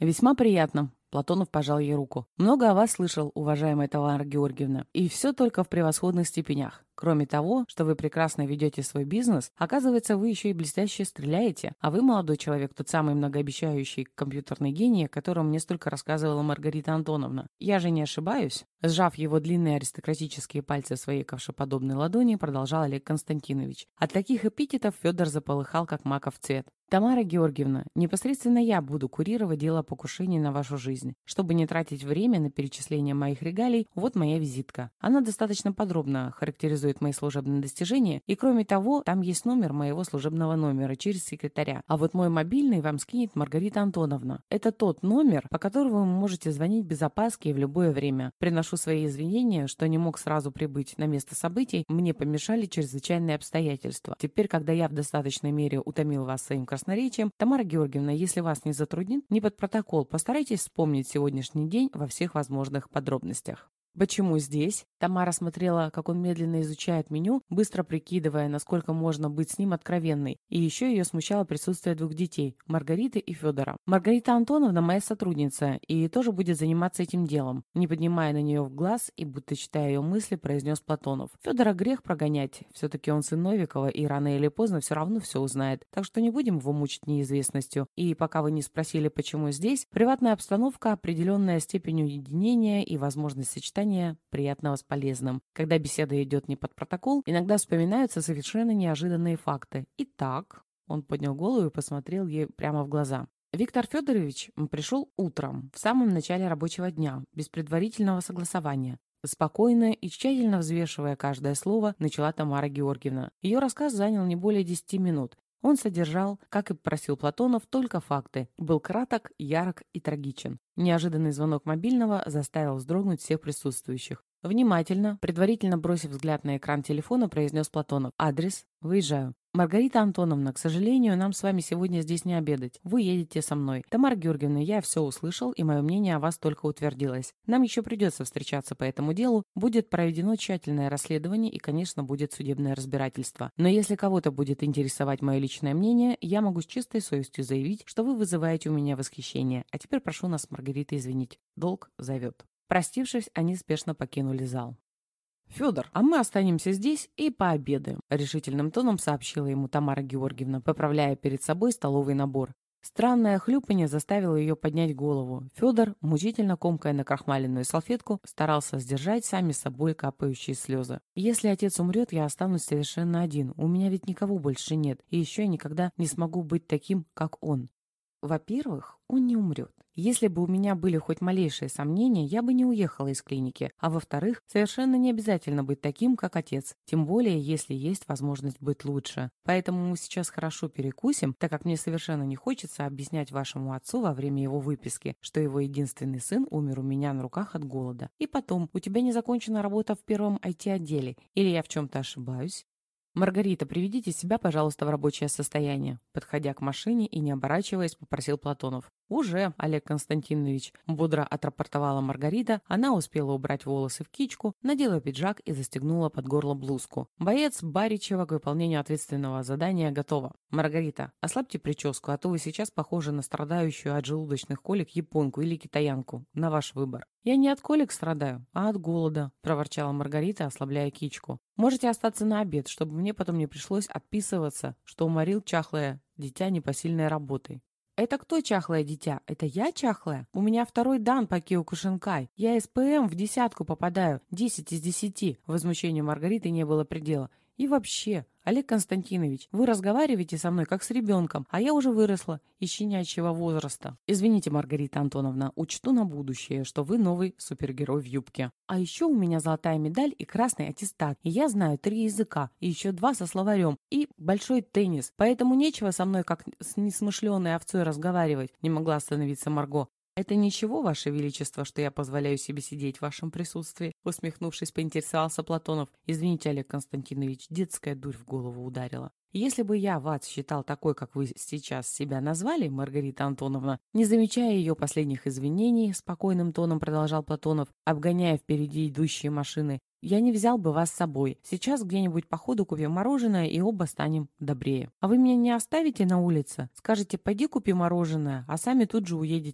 «Весьма приятно». Платонов пожал ей руку. «Много о вас слышал, уважаемая Тамара Георгиевна, и все только в превосходных степенях. Кроме того, что вы прекрасно ведете свой бизнес, оказывается, вы еще и блестяще стреляете, а вы, молодой человек, тот самый многообещающий компьютерный гений, о котором мне столько рассказывала Маргарита Антоновна. Я же не ошибаюсь?» Сжав его длинные аристократические пальцы в своей ковшеподобной ладони, продолжал Олег Константинович. От таких эпитетов Федор заполыхал, как маков цвет. «Тамара Георгиевна, непосредственно я буду курировать дело о покушении на вашу жизнь. Чтобы не тратить время на перечисление моих регалий, вот моя визитка. Она достаточно подробно характеризует мои служебные достижения, и кроме того, там есть номер моего служебного номера через секретаря. А вот мой мобильный вам скинет Маргарита Антоновна. Это тот номер, по которому вы можете звонить без опаски и в любое время. Приношу свои извинения, что не мог сразу прибыть на место событий, мне помешали чрезвычайные обстоятельства. Теперь, когда я в достаточной мере утомил вас своим красноречием, Тамара Георгиевна, если вас не затруднит, не под протокол, постарайтесь вспомнить сегодняшний день во всех возможных подробностях». «Почему здесь?» Тамара смотрела, как он медленно изучает меню, быстро прикидывая, насколько можно быть с ним откровенной. И еще ее смущало присутствие двух детей – Маргариты и Федора. «Маргарита Антоновна моя сотрудница и тоже будет заниматься этим делом», не поднимая на нее в глаз и будто читая ее мысли, произнес Платонов. «Федора грех прогонять. Все-таки он сын Новикова и рано или поздно все равно все узнает. Так что не будем его мучить неизвестностью. И пока вы не спросили, почему здесь, приватная обстановка, определенная степень уединения и возможность сочетания приятного с полезным. Когда беседа идет не под протокол, иногда вспоминаются совершенно неожиданные факты. Итак, он поднял голову и посмотрел ей прямо в глаза. Виктор Федорович пришел утром, в самом начале рабочего дня, без предварительного согласования. Спокойно и тщательно взвешивая каждое слово, начала Тамара Георгиевна. Ее рассказ занял не более 10 минут. Он содержал, как и просил Платонов, только факты. Был краток, ярок и трагичен. Неожиданный звонок мобильного заставил вздрогнуть всех присутствующих. Внимательно, предварительно бросив взгляд на экран телефона, произнес Платонов. «Адрес? Выезжаю». «Маргарита Антоновна, к сожалению, нам с вами сегодня здесь не обедать. Вы едете со мной. Тамара Георгиевна, я все услышал, и мое мнение о вас только утвердилось. Нам еще придется встречаться по этому делу. Будет проведено тщательное расследование и, конечно, будет судебное разбирательство. Но если кого-то будет интересовать мое личное мнение, я могу с чистой совестью заявить, что вы вызываете у меня восхищение. А теперь прошу нас, Маргарита, извинить. Долг зовет». Простившись, они спешно покинули зал. «Федор, а мы останемся здесь и пообедаем», — решительным тоном сообщила ему Тамара Георгиевна, поправляя перед собой столовый набор. Странное хлюпанье заставило ее поднять голову. Федор, мучительно комкая накрахмаленную салфетку, старался сдержать сами собой капающие слезы. «Если отец умрет, я останусь совершенно один. У меня ведь никого больше нет, и еще я никогда не смогу быть таким, как он». Во-первых, он не умрет. Если бы у меня были хоть малейшие сомнения, я бы не уехала из клиники. А во-вторых, совершенно не обязательно быть таким, как отец. Тем более, если есть возможность быть лучше. Поэтому мы сейчас хорошо перекусим, так как мне совершенно не хочется объяснять вашему отцу во время его выписки, что его единственный сын умер у меня на руках от голода. И потом, у тебя не закончена работа в первом IT-отделе. Или я в чем-то ошибаюсь? «Маргарита, приведите себя, пожалуйста, в рабочее состояние», подходя к машине и не оборачиваясь, попросил Платонов. «Уже, Олег Константинович», бодро отрапортовала Маргарита. Она успела убрать волосы в кичку, надела пиджак и застегнула под горло блузку. Боец Баричева к выполнению ответственного задания готова. «Маргарита, ослабьте прическу, а то вы сейчас похожи на страдающую от желудочных колик японку или китаянку. На ваш выбор». «Я не от колик страдаю, а от голода», – проворчала Маргарита, ослабляя кичку. «Можете остаться на обед, чтобы мне потом не пришлось отписываться, что уморил чахлое дитя непосильной работой». «Это кто чахлое дитя? Это я чахлая? У меня второй дан по Киокушинкай. Я СПМ в десятку попадаю. 10 из 10. Возмущению Маргариты не было предела. «И вообще, Олег Константинович, вы разговариваете со мной как с ребенком, а я уже выросла из щенячьего возраста. Извините, Маргарита Антоновна, учту на будущее, что вы новый супергерой в юбке. А еще у меня золотая медаль и красный аттестат, и я знаю 3 языка, и еще 2 со словарем, и большой теннис, поэтому нечего со мной как с несмышленой овцой разговаривать», не могла остановиться Марго. «Это ничего, Ваше Величество, что я позволяю себе сидеть в вашем присутствии?» Усмехнувшись, поинтересовался Платонов. «Извините, Олег Константинович, детская дурь в голову ударила. Если бы я вас считал такой, как вы сейчас себя назвали, Маргарита Антоновна, не замечая ее последних извинений, спокойным тоном продолжал Платонов, обгоняя впереди идущие машины, я не взял бы вас с собой. Сейчас где-нибудь по ходу купим мороженое и оба станем добрее. А вы меня не оставите на улице? Скажете, пойди купи мороженое, а сами тут же уедете».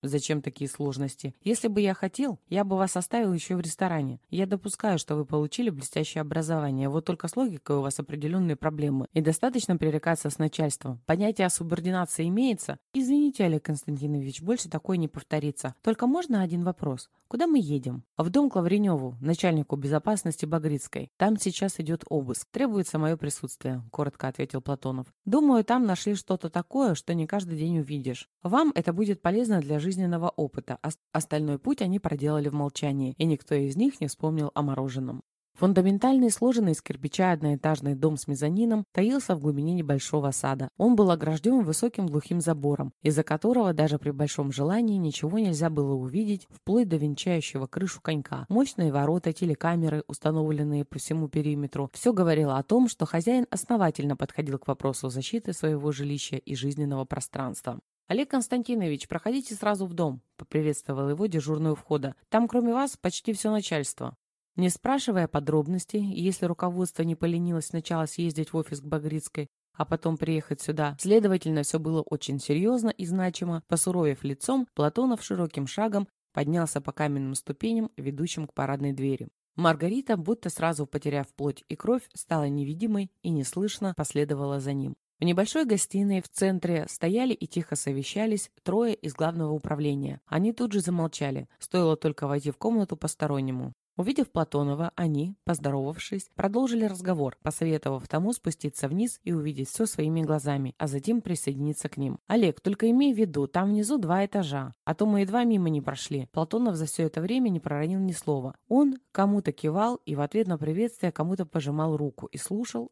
Зачем такие сложности? Если бы я хотел, я бы вас оставил еще в ресторане. Я допускаю, что вы получили блестящее образование, вот только с логикой у вас определенные проблемы. И достаточно пререкаться с начальством. Понятие о субординации имеется? Извините, Олег Константинович, больше такое не повторится. Только можно один вопрос? Куда мы едем? В дом к Лавреневу, начальнику безопасности Багрицкой. Там сейчас идет обыск. Требуется мое присутствие, коротко ответил Платонов. Думаю, там нашли что-то такое, что не каждый день увидишь. Вам это будет полезно для жизненного опыта. Остальной путь они проделали в молчании, и никто из них не вспомнил о мороженом. Фундаментальный, сложенный из кирпича одноэтажный дом с мезонином таился в глубине небольшого сада. Он был огражден высоким глухим забором, из-за которого даже при большом желании ничего нельзя было увидеть, вплоть до венчающего крышу конька. Мощные ворота, телекамеры, установленные по всему периметру, все говорило о том, что хозяин основательно подходил к вопросу защиты своего жилища и жизненного пространства. «Олег Константинович, проходите сразу в дом», — поприветствовал его дежурный у входа. «Там, кроме вас, почти все начальство». Не спрашивая подробностей, если руководство не поленилось сначала съездить в офис к Багрицкой, а потом приехать сюда, следовательно, все было очень серьезно и значимо, посуровев лицом, Платонов широким шагом поднялся по каменным ступеням, ведущим к парадной двери. Маргарита, будто сразу потеряв плоть и кровь, стала невидимой и неслышно последовала за ним. В небольшой гостиной в центре стояли и тихо совещались трое из главного управления. Они тут же замолчали, стоило только войти в комнату постороннему. Увидев Платонова, они, поздоровавшись, продолжили разговор, посоветовав тому спуститься вниз и увидеть все своими глазами, а затем присоединиться к ним. «Олег, только имей в виду, там внизу 2 этажа, а то мы едва мимо не прошли». Платонов за все это время не проронил ни слова. Он кому-то кивал и в ответ на приветствие кому-то пожимал руку и слушал.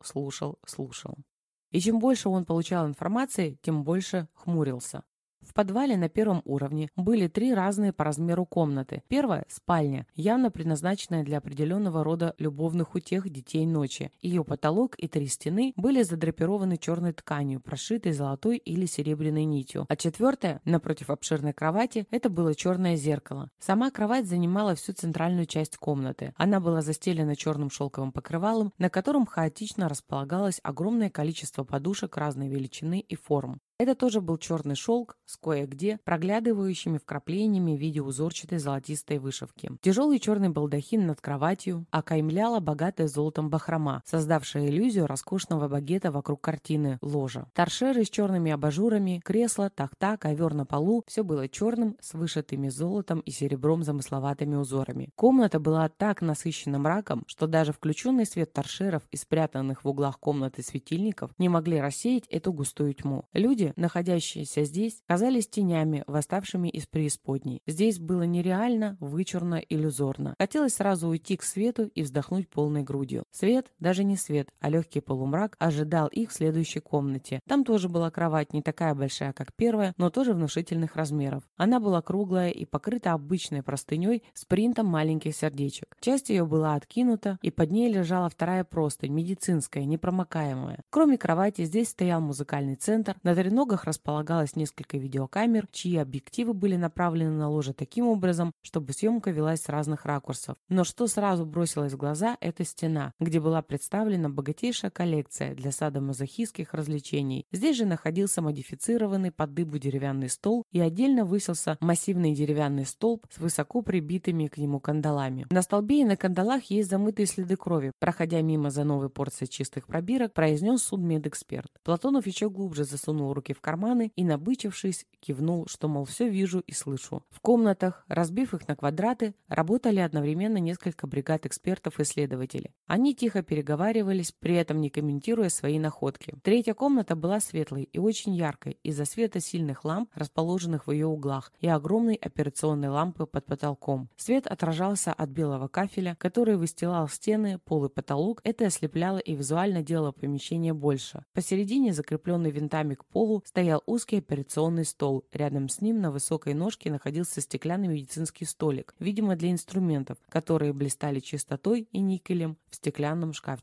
И чем больше он получал информации, тем больше хмурился. В подвале на первом уровне были 3 разные по размеру комнаты. Первая – спальня, явно предназначенная для определенного рода любовных утех детей ночи. Ее потолок и 3 стены были задрапированы черной тканью, прошитой золотой или серебряной нитью. А 4-я, напротив обширной кровати, это было черное зеркало. Сама кровать занимала всю центральную часть комнаты. Она была застелена черным шелковым покрывалом, на котором хаотично располагалось огромное количество подушек разной величины и форм. Это тоже был черный шелк с кое-где проглядывающими вкраплениями в виде узорчатой золотистой вышивки. Тяжелый черный балдахин над кроватью окаймляла богатая золотом бахрома, создавшая иллюзию роскошного багета вокруг картины ложа. Торшеры с черными абажурами, кресла, тахта, ковер на полу – все было черным с вышитыми золотом и серебром замысловатыми узорами. Комната была так насыщена мраком, что даже включенный свет торшеров и спрятанных в углах комнаты светильников не могли рассеять эту густую тьму. Люди, находящиеся здесь, казались тенями, восставшими из преисподней. Здесь было нереально, вычурно, иллюзорно. Хотелось сразу уйти к свету и вздохнуть полной грудью. Свет, даже не свет, а легкий полумрак ожидал их в следующей комнате. Там тоже была кровать, не такая большая, как первая, но тоже внушительных размеров. Она была круглая и покрыта обычной простыней с принтом маленьких сердечек. Часть ее была откинута, и под ней лежала вторая простынь, медицинская, непромокаемая. Кроме кровати здесь стоял музыкальный центр, на треногах располагалось несколько видеокамер, чьи объективы были направлены на ложе таким образом, чтобы съемка велась с разных ракурсов. Но что сразу бросилось в глаза, это стена, где была представлена богатейшая коллекция для садомазохистских развлечений. Здесь же находился модифицированный под дыбу деревянный стол и отдельно высился массивный деревянный столб с высоко прибитыми к нему кандалами. На столбе и на кандалах есть замытые следы крови. Проходя мимо за новой порцией чистых пробирок, произнес судмедэксперт. Платонов еще глубже засунул руки в карманы и, набычившись, кивнул, что, мол, все вижу и слышу. В комнатах, разбив их на квадраты, работали одновременно несколько бригад экспертов и следователей. Они тихо переговаривались, при этом не комментируя свои находки. Третья комната была светлой и очень яркой из-за света сильных ламп, расположенных в ее углах, и огромной операционной лампы под потолком. Свет отражался от белого кафеля, который выстилал стены, пол и потолок. Это ослепляло и визуально делало помещение больше. Посередине, закрепленный винтами к полу, стоял узкий операционный стол. Рядом с ним на высокой ножке находился стеклянный медицинский столик, видимо для инструментов, которые блистали чистотой и никелем в стеклянном шкафчике.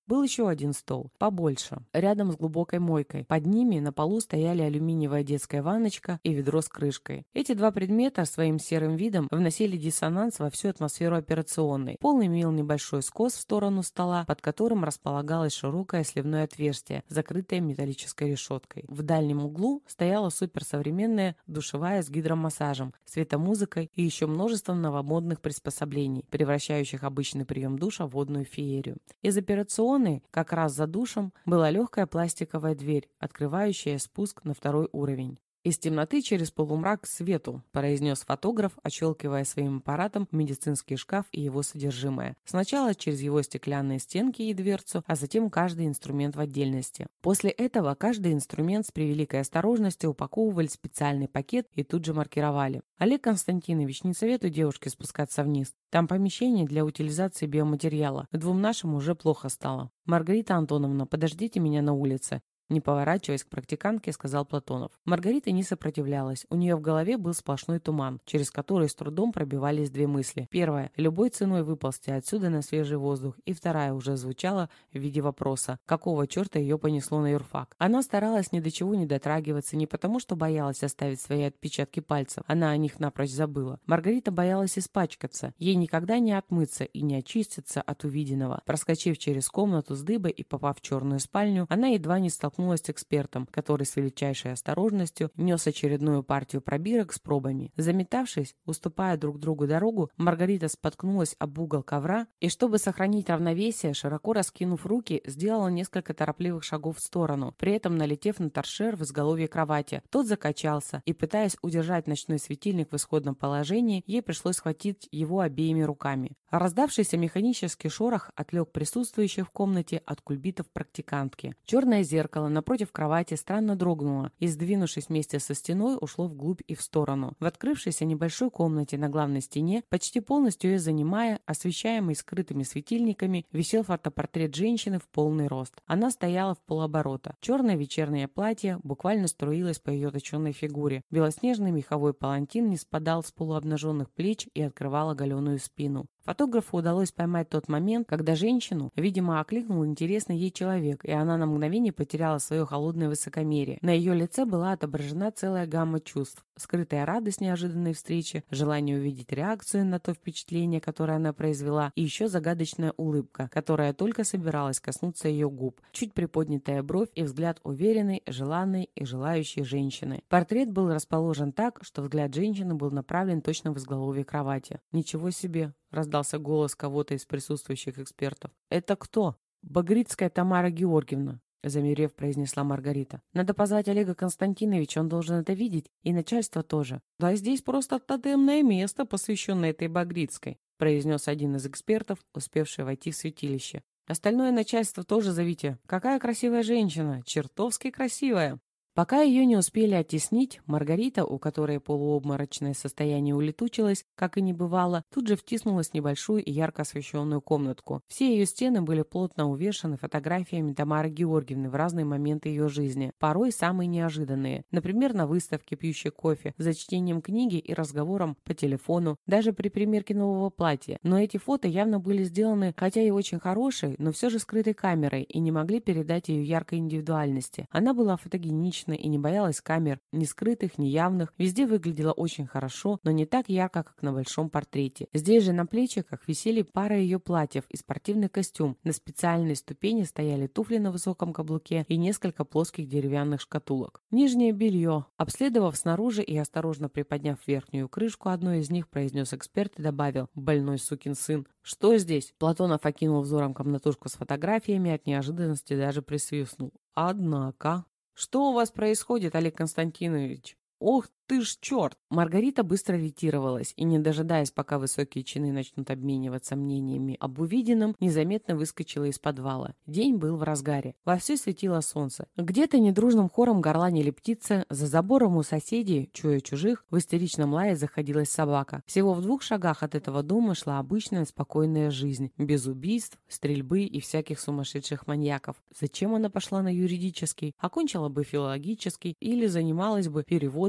Был еще один стол, побольше, рядом с глубокой мойкой. Под ними на полу стояли алюминиевая детская ванночка и ведро с крышкой. Эти два предмета своим серым видом вносили диссонанс во всю атмосферу операционной. Пол имел небольшой скос в сторону стола, под которым располагалось широкое сливное отверстие, закрытое металлической решеткой. В дальнем углу стояла суперсовременная душевая с гидромассажем, светомузыкой и еще множеством новомодных приспособлений, превращающих обычный прием душа в водную феерию. Из операционной, как раз за душем, была легкая пластиковая дверь, открывающая спуск на второй уровень. «Из темноты через полумрак к свету», – произнес фотограф, отщелкивая своим аппаратом медицинский шкаф и его содержимое. Сначала через его стеклянные стенки и дверцу, а затем каждый инструмент в отдельности. После этого каждый инструмент с превеликой осторожностью упаковывали в специальный пакет и тут же маркировали. «Олег Константинович, не советую девушке спускаться вниз. Там помещение для утилизации биоматериала. Двум нашим уже плохо стало. Маргарита Антоновна, подождите меня на улице». Не поворачиваясь к практикантке, сказал Платонов. Маргарита не сопротивлялась. У нее в голове был сплошной туман, через который с трудом пробивались две мысли. Первая – любой ценой выползти отсюда на свежий воздух. И вторая уже звучала в виде вопроса. Какого черта ее понесло на юрфак? Она старалась ни до чего не дотрагиваться, не потому что боялась оставить свои отпечатки пальцев. Она о них напрочь забыла. Маргарита боялась испачкаться. Ей никогда не отмыться и не очиститься от увиденного. Проскочив через комнату с дыбой и попав в черную спальню, она едва не столкнулась с экспертом, который с величайшей осторожностью нес очередную партию пробирок с пробами. Заметавшись, уступая друг другу дорогу, Маргарита споткнулась об угол ковра и, чтобы сохранить равновесие, широко раскинув руки, сделала несколько торопливых шагов в сторону, при этом налетев на торшер в изголовье кровати. Тот закачался, и, пытаясь удержать ночной светильник в исходном положении, ей пришлось схватить его обеими руками. Раздавшийся механический шорох отвлек присутствующих в комнате от кульбитов практикантки. Черное зеркало напротив кровати странно дрогнуло и, сдвинувшись вместе со стеной, ушло вглубь и в сторону. В открывшейся небольшой комнате на главной стене, почти полностью ее занимая, освещаемой скрытыми светильниками, висел фотопортрет женщины в полный рост. Она стояла в полоборота. Черное вечернее платье буквально струилось по ее точенной фигуре. Белоснежный меховой палантин не спадал с полуобнаженных плеч и открывал оголенную спину. Фотографу удалось поймать тот момент, когда женщину, видимо, окликнул интересный ей человек, и она на мгновение потеряла свое холодное высокомерие. На ее лице была отображена целая гамма чувств. Скрытая радость неожиданной встречи, желание увидеть реакцию на то впечатление, которое она произвела, и еще загадочная улыбка, которая только собиралась коснуться ее губ, чуть приподнятая бровь и взгляд уверенной, желанной и желающей женщины. Портрет был расположен так, что взгляд женщины был направлен точно в изголовье кровати. «Ничего себе!» — раздался голос кого-то из присутствующих экспертов. «Это кто?» «Багрицкая Тамара Георгиевна», — замерев, произнесла Маргарита. «Надо позвать Олега Константиновича, он должен это видеть, и начальство тоже». «Да здесь просто тотемное место, посвященное этой Багрицкой», — произнес один из экспертов, успевший войти в святилище. «Остальное начальство тоже зовите. Какая красивая женщина, чертовски красивая». Пока ее не успели оттеснить, Маргарита, у которой полуобморочное состояние улетучилось, как и не бывало, тут же втиснулась в небольшую и ярко освещенную комнатку. Все ее стены были плотно увешаны фотографиями Тамары Георгиевны в разные моменты ее жизни, порой самые неожиданные. Например, на выставке пьющей кофе, за чтением книги и разговором по телефону, даже при примерке нового платья. Но эти фото явно были сделаны, хотя и очень хорошей, но все же скрытой камерой, и не могли передать ее яркой индивидуальности. Она была фотогенична и не боялась камер, ни скрытых, ни явных. Везде выглядела очень хорошо, но не так ярко, как на большом портрете. Здесь же на плечиках висели пара ее платьев и спортивный костюм. На специальной ступени стояли туфли на высоком каблуке и несколько плоских деревянных шкатулок. Нижнее белье. Обследовав снаружи и осторожно приподняв верхнюю крышку одной из них, произнес эксперт и добавил: «Больной сукин сын». «Что здесь?» Платонов окинул взором комнатушку с фотографиями, от неожиданности даже присвистнул. «Однако...» «Что у вас происходит, Олег Константинович?» «Ох ты ж черт!» Маргарита быстро ретировалась и, не дожидаясь, пока высокие чины начнут обмениваться мнениями об увиденном, незаметно выскочила из подвала. День был в разгаре. Вовсю светило солнце. Где-то недружным хором горланили птицы, за забором у соседей, чуя чужих, в истеричном лае заходилась собака. Всего в 2 шагах от этого дома шла обычная спокойная жизнь, без убийств, стрельбы и всяких сумасшедших маньяков. Зачем она пошла на юридический? Окончила бы филологический или занималась бы переводами всякой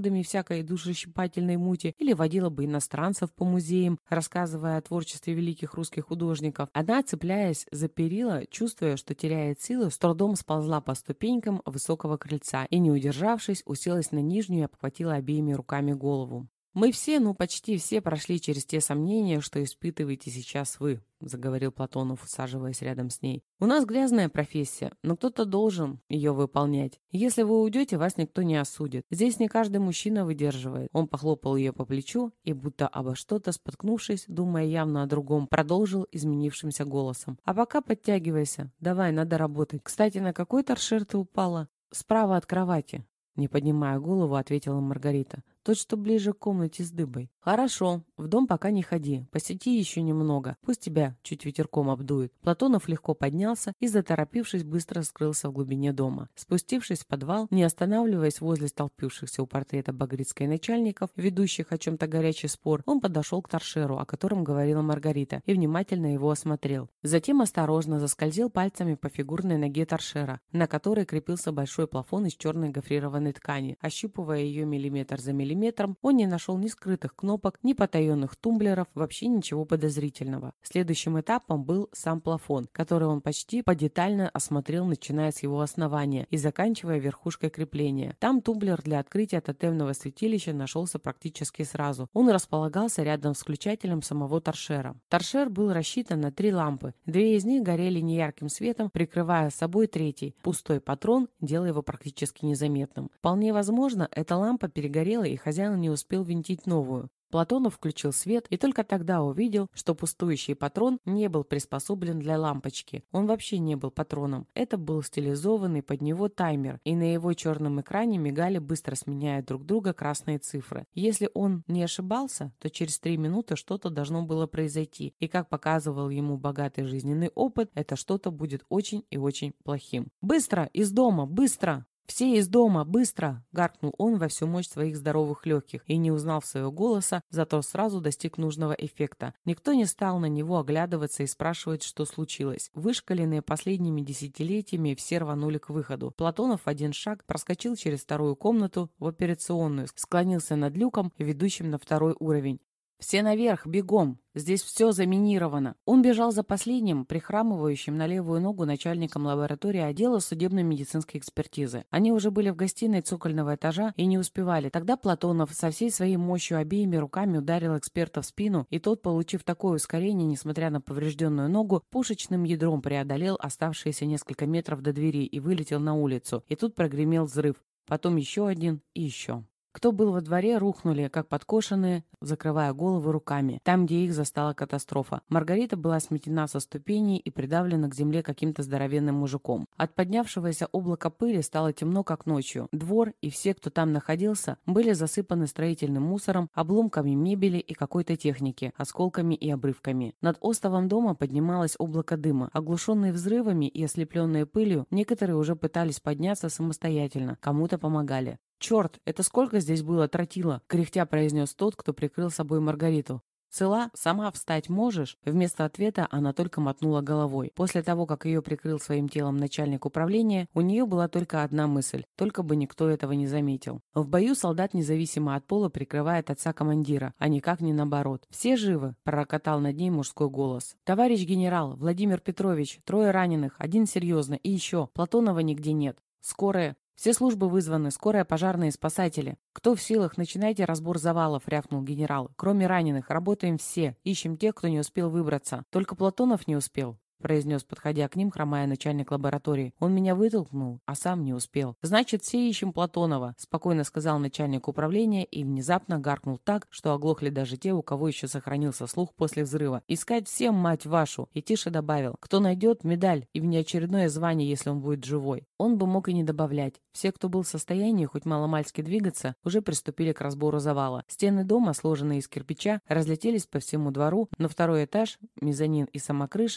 всякой душещипательной мути или водила бы иностранцев по музеям, рассказывая о творчестве великих русских художников. Она, цепляясь за перила, чувствуя, что теряет силы, с трудом сползла по ступенькам высокого крыльца и, не удержавшись, уселась на нижнюю и обхватила обеими руками голову. «Мы все, ну почти все, прошли через те сомнения, что испытываете сейчас вы», — заговорил Платонов, усаживаясь рядом с ней. «У нас грязная профессия, но кто-то должен ее выполнять. Если вы уйдете, вас никто не осудит. Здесь не каждый мужчина выдерживает». Он похлопал ее по плечу и, будто обо что-то споткнувшись, думая явно о другом, продолжил изменившимся голосом. «А пока подтягивайся. Давай, надо работать. Кстати, на какой торшер ты упала?» «Справа от кровати». Не поднимая голову, ответила Маргарита. «Тот, что ближе к комнате с дыбой». «Хорошо, в дом пока не ходи, посиди еще немного, пусть тебя чуть ветерком обдует». Платонов легко поднялся и, заторопившись, быстро скрылся в глубине дома. Спустившись в подвал, не останавливаясь возле столпившихся у портрета Багрицкой начальников, ведущих о чем-то горячий спор, он подошел к торшеру, о котором говорила Маргарита, и внимательно его осмотрел. Затем осторожно заскользил пальцами по фигурной ноге торшера, на которой крепился большой плафон из черной гофрированной ткани. Ощупывая ее миллиметр за миллиметром, он не нашел ни скрытых кнопок, ни потаенных тумблеров, вообще ничего подозрительного. Следующим этапом был сам плафон, который он почти подетально осмотрел, начиная с его основания и заканчивая верхушкой крепления. Там тумблер для открытия тотемного святилища нашелся практически сразу. Он располагался рядом с включателем самого торшера. Торшер был рассчитан на 3 лампы. 2 из них горели неярким светом, прикрывая собой третий, пустой патрон, делая его практически незаметным. Вполне возможно, эта лампа перегорела и хозяин не успел винтить новую. Платонов включил свет и только тогда увидел, что пустующий патрон не был приспособлен для лампочки. Он вообще не был патроном. Это был стилизованный под него таймер, и на его черном экране мигали, быстро сменяя друг друга, красные цифры. Если он не ошибался, то через 3 минуты что-то должно было произойти, и, как показывал ему богатый жизненный опыт, это что-то будет очень и очень плохим. «Быстро! Из дома! Быстро!» «Все из дома! Быстро!» — гаркнул он во всю мощь своих здоровых легких и не узнал своего голоса, зато сразу достиг нужного эффекта. Никто не стал на него оглядываться и спрашивать, что случилось. Вышкаленные последними десятилетиями, все рванули к выходу. Платонов в один шаг проскочил через вторую комнату в операционную, склонился над люком, ведущим на 2-й уровень. «Все наверх, бегом! Здесь все заминировано!» Он бежал за последним, прихрамывающим на левую ногу начальником лаборатории отдела судебно-медицинской экспертизы. Они уже были в гостиной цокольного этажа и не успевали. Тогда Платонов со всей своей мощью обеими руками ударил эксперта в спину, и тот, получив такое ускорение, несмотря на поврежденную ногу, пушечным ядром преодолел оставшиеся несколько метров до двери и вылетел на улицу. И тут прогремел взрыв. Потом еще один и еще. Кто был во дворе, рухнули, как подкошенные, закрывая головы руками, там, где их застала катастрофа. Маргарита была сметена со ступеней и придавлена к земле каким-то здоровенным мужиком. От поднявшегося облака пыли стало темно, как ночью. Двор и все, кто там находился, были засыпаны строительным мусором, обломками мебели и какой-то техники, осколками и обрывками. Над остовом дома поднималось облако дыма. Оглушенные взрывами и ослепленные пылью, некоторые уже пытались подняться самостоятельно, кому-то помогали. «Черт, это сколько здесь было тротила?» — кряхтя произнес тот, кто прикрыл собой Маргариту. «Цела? Сама встать можешь?» Вместо ответа она только мотнула головой. После того, как ее прикрыл своим телом начальник управления, у нее была только одна мысль, только бы никто этого не заметил. В бою солдат независимо от пола прикрывает отца командира, а никак не наоборот. «Все живы?» — пророкотал над ней мужской голос. «Товарищ генерал, Владимир Петрович, 3 раненых, 1 серьезно, и еще, Платонова нигде нет. Скорая. Все службы вызваны, скорая, пожарные, спасатели. Кто в силах, начинайте разбор завалов», — рявкнул генерал. «Кроме раненых, работаем все, ищем тех, кто не успел выбраться. Только Платонов не успел», — произнес, подходя к ним, хромая начальник лаборатории. «Он меня вытолкнул, а сам не успел». «Значит, все ищем Платонова», — спокойно сказал начальник управления и внезапно гаркнул так, что оглохли даже те, у кого еще сохранился слух после взрыва. «Искать всем, мать вашу!» И тише добавил: «Кто найдет, медаль и внеочередное звание, если он будет живой». Он бы мог и не добавлять. Все, кто был в состоянии хоть маломальски двигаться, уже приступили к разбору завала. Стены дома, сложенные из кирпича, разлетелись по всему двору, но 2-й этаж, мезонин и сама крыша полностью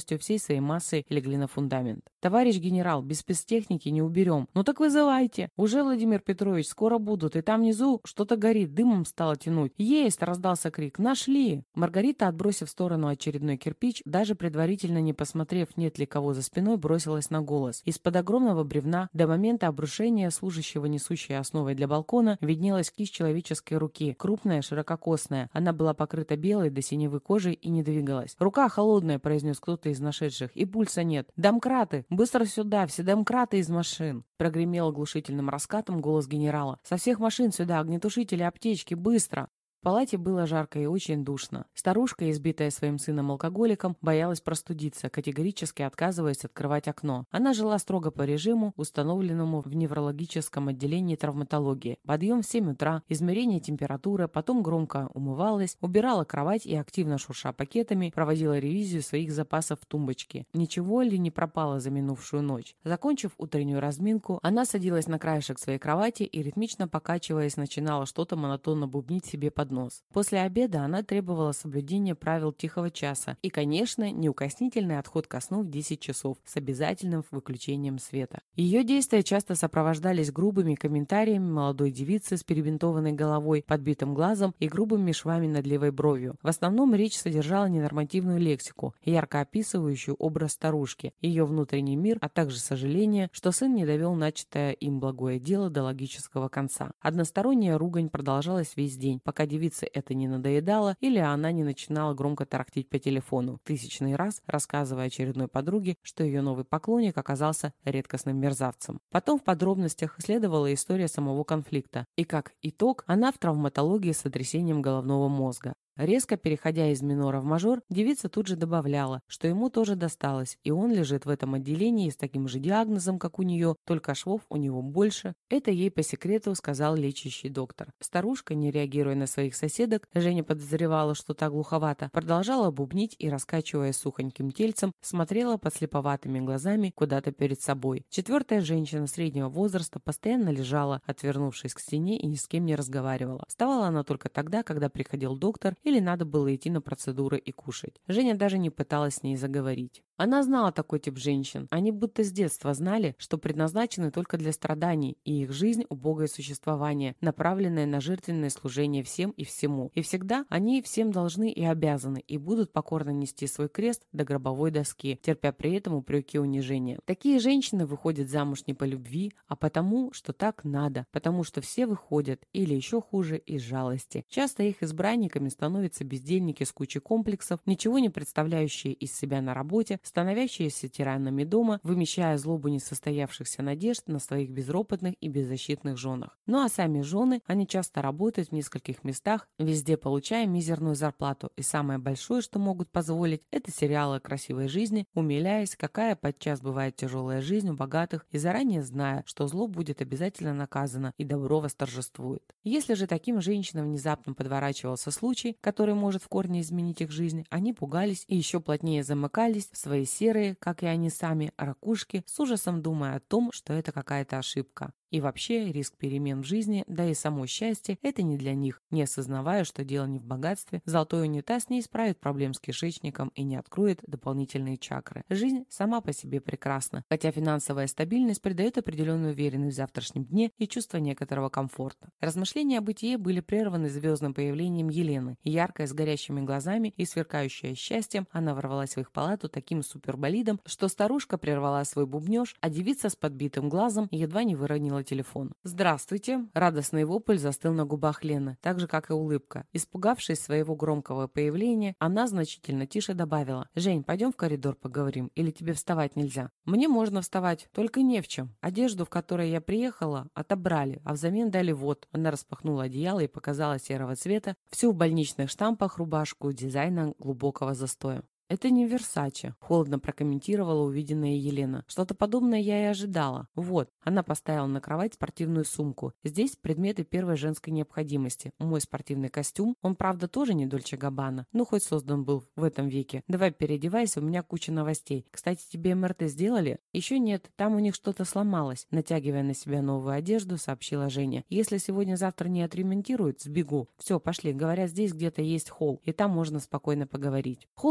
полностью, всей своей массой легли на фундамент. «Товарищ генерал, без спецтехники не уберем». «Ну так вызывайте». «Уже, Владимир Петрович, скоро будут, и там внизу что-то горит, дымом стало тянуть». «Есть!» — раздался крик. «Нашли!» Маргарита, отбросив в сторону очередной кирпич, даже предварительно не посмотрев, нет ли кого за спиной, бросилась на голос. Из-под огромного бревна до момента обрушения, служащего несущей основой для балкона, виднелась кисть человеческой руки, крупная, ширококосная. Она была покрыта белой до синевы кожей и не двигалась. «Рука холодная», — произнес кто-то из нашедших, — «и пульса нет». «Домкраты! Быстро сюда! Все домкраты из машин!» Прогремел оглушительным раскатом голос генерала. «Со всех машин сюда! Огнетушители, аптечки! Быстро!» В палате было жарко и очень душно. Старушка, избитая своим сыном-алкоголиком, боялась простудиться, категорически отказываясь открывать окно. Она жила строго по режиму, установленному в неврологическом отделении травматологии. Подъем в 7 утра, измерение температуры, потом громко умывалась, убирала кровать и, активно шурша пакетами, проводила ревизию своих запасов в тумбочке. Ничего ли не пропало за минувшую ночь? Закончив утреннюю разминку, она садилась на краешек своей кровати и, ритмично покачиваясь, начинала что-то монотонно бубнить себе под нос. После обеда она требовала соблюдения правил тихого часа и, конечно, неукоснительный отход ко сну в 10 часов с обязательным выключением света. Ее действия часто сопровождались грубыми комментариями молодой девицы с перебинтованной головой, подбитым глазом и грубыми швами над левой бровью. В основном речь содержала ненормативную лексику, ярко описывающую образ старушки, ее внутренний мир, а также сожаление, что сын не довел начатое им благое дело до логического конца. Односторонняя ругань продолжалась весь день, пока девица это не надоедало или она не начинала громко тарахтеть по телефону, тысячный раз рассказывая очередной подруге, что ее новый поклонник оказался редкостным мерзавцем. Потом в подробностях следовала история самого конфликта, и как итог она в травматологии с сотрясением головного мозга. Резко переходя из минора в мажор, девица тут же добавляла, что ему тоже досталось, и он лежит в этом отделении с таким же диагнозом, как у нее, только швов у него больше. Это ей по секрету сказал лечащий доктор. Старушка, не реагируя на своих соседок, Женя подозревала, что та глуховата, продолжала бубнить и, раскачиваясь сухоньким тельцем, смотрела подслеповатыми глазами куда-то перед собой. Четвертая женщина среднего возраста постоянно лежала, отвернувшись к стене, и ни с кем не разговаривала. Вставала она только тогда, когда приходил доктор, или надо было идти на процедуры и кушать. Женя даже не пыталась с ней заговорить. Она знала такой тип женщин. Они будто с детства знали, что предназначены только для страданий, и их жизнь – убогое существование, направленное на жертвенное служение всем и всему. И всегда они всем должны и обязаны, и будут покорно нести свой крест до гробовой доски, терпя при этом упреки и унижения. Такие женщины выходят замуж не по любви, а потому, что так надо, потому что все выходят, или еще хуже, из жалости. Часто их избранниками становятся бездельники с кучей комплексов, ничего не представляющие из себя на работе, становящиеся тиранами дома, вымещая злобу несостоявшихся надежд на своих безропотных и беззащитных женах. Ну а сами жены, они часто работают в нескольких местах, везде получая мизерную зарплату, и самое большое, что могут позволить, это сериалы о красивой жизни, умиляясь, какая подчас бывает тяжелая жизнь у богатых, и заранее зная, что зло будет обязательно наказано и добро восторжествует. Если же таким женщинам внезапно подворачивался случай, который может в корне изменить их жизнь, они пугались и еще плотнее замыкались в свои серые, как и они сами, ракушки, с ужасом думая о том, что это какая-то ошибка. И вообще риск перемен в жизни, да и само счастье – это не для них, не осознавая, что дело не в богатстве, золотой унитаз не исправит проблем с кишечником и не откроет дополнительные чакры. Жизнь сама по себе прекрасна, хотя финансовая стабильность придает определенную уверенность в завтрашнем дне и чувство некоторого комфорта. Размышления о бытие были прерваны звездным появлением Елены. Яркая, с горящими глазами и сверкающая счастьем, она ворвалась в их палату таким суперболидом, что старушка прервала свой бубнеж, а девица с подбитым глазом едва не выронила телефон. «Здравствуйте!» Радостный вопль застыл на губах Лены, так же, как и улыбка. Испугавшись своего громкого появления, она значительно тише добавила: «Жень, пойдем в коридор поговорим, или тебе вставать нельзя?» «Мне можно вставать, только не в чем. Одежду, в которой я приехала, отобрали, а взамен дали вот». Она распахнула одеяло и показала серого цвета всю в больничных штампах рубашку дизайна глубокого застоя. «Это не Версаче», — холодно прокомментировала увиденная Елена. «Что-то подобное я и ожидала. Вот». Она поставила на кровать спортивную сумку. Здесь предметы первой женской необходимости. Мой спортивный костюм, он, правда, тоже не Дольче Габбана, но хоть создан был в этом веке. Давай переодевайся, у меня куча новостей. Кстати, тебе МРТ сделали? Еще нет, там у них что-то сломалось. Натягивая на себя новую одежду, сообщила Женя. Если сегодня-завтра не отремонтируют, сбегу. Все, пошли. Говорят, здесь где-то есть холл, и там можно спокойно поговорить. Холл действительно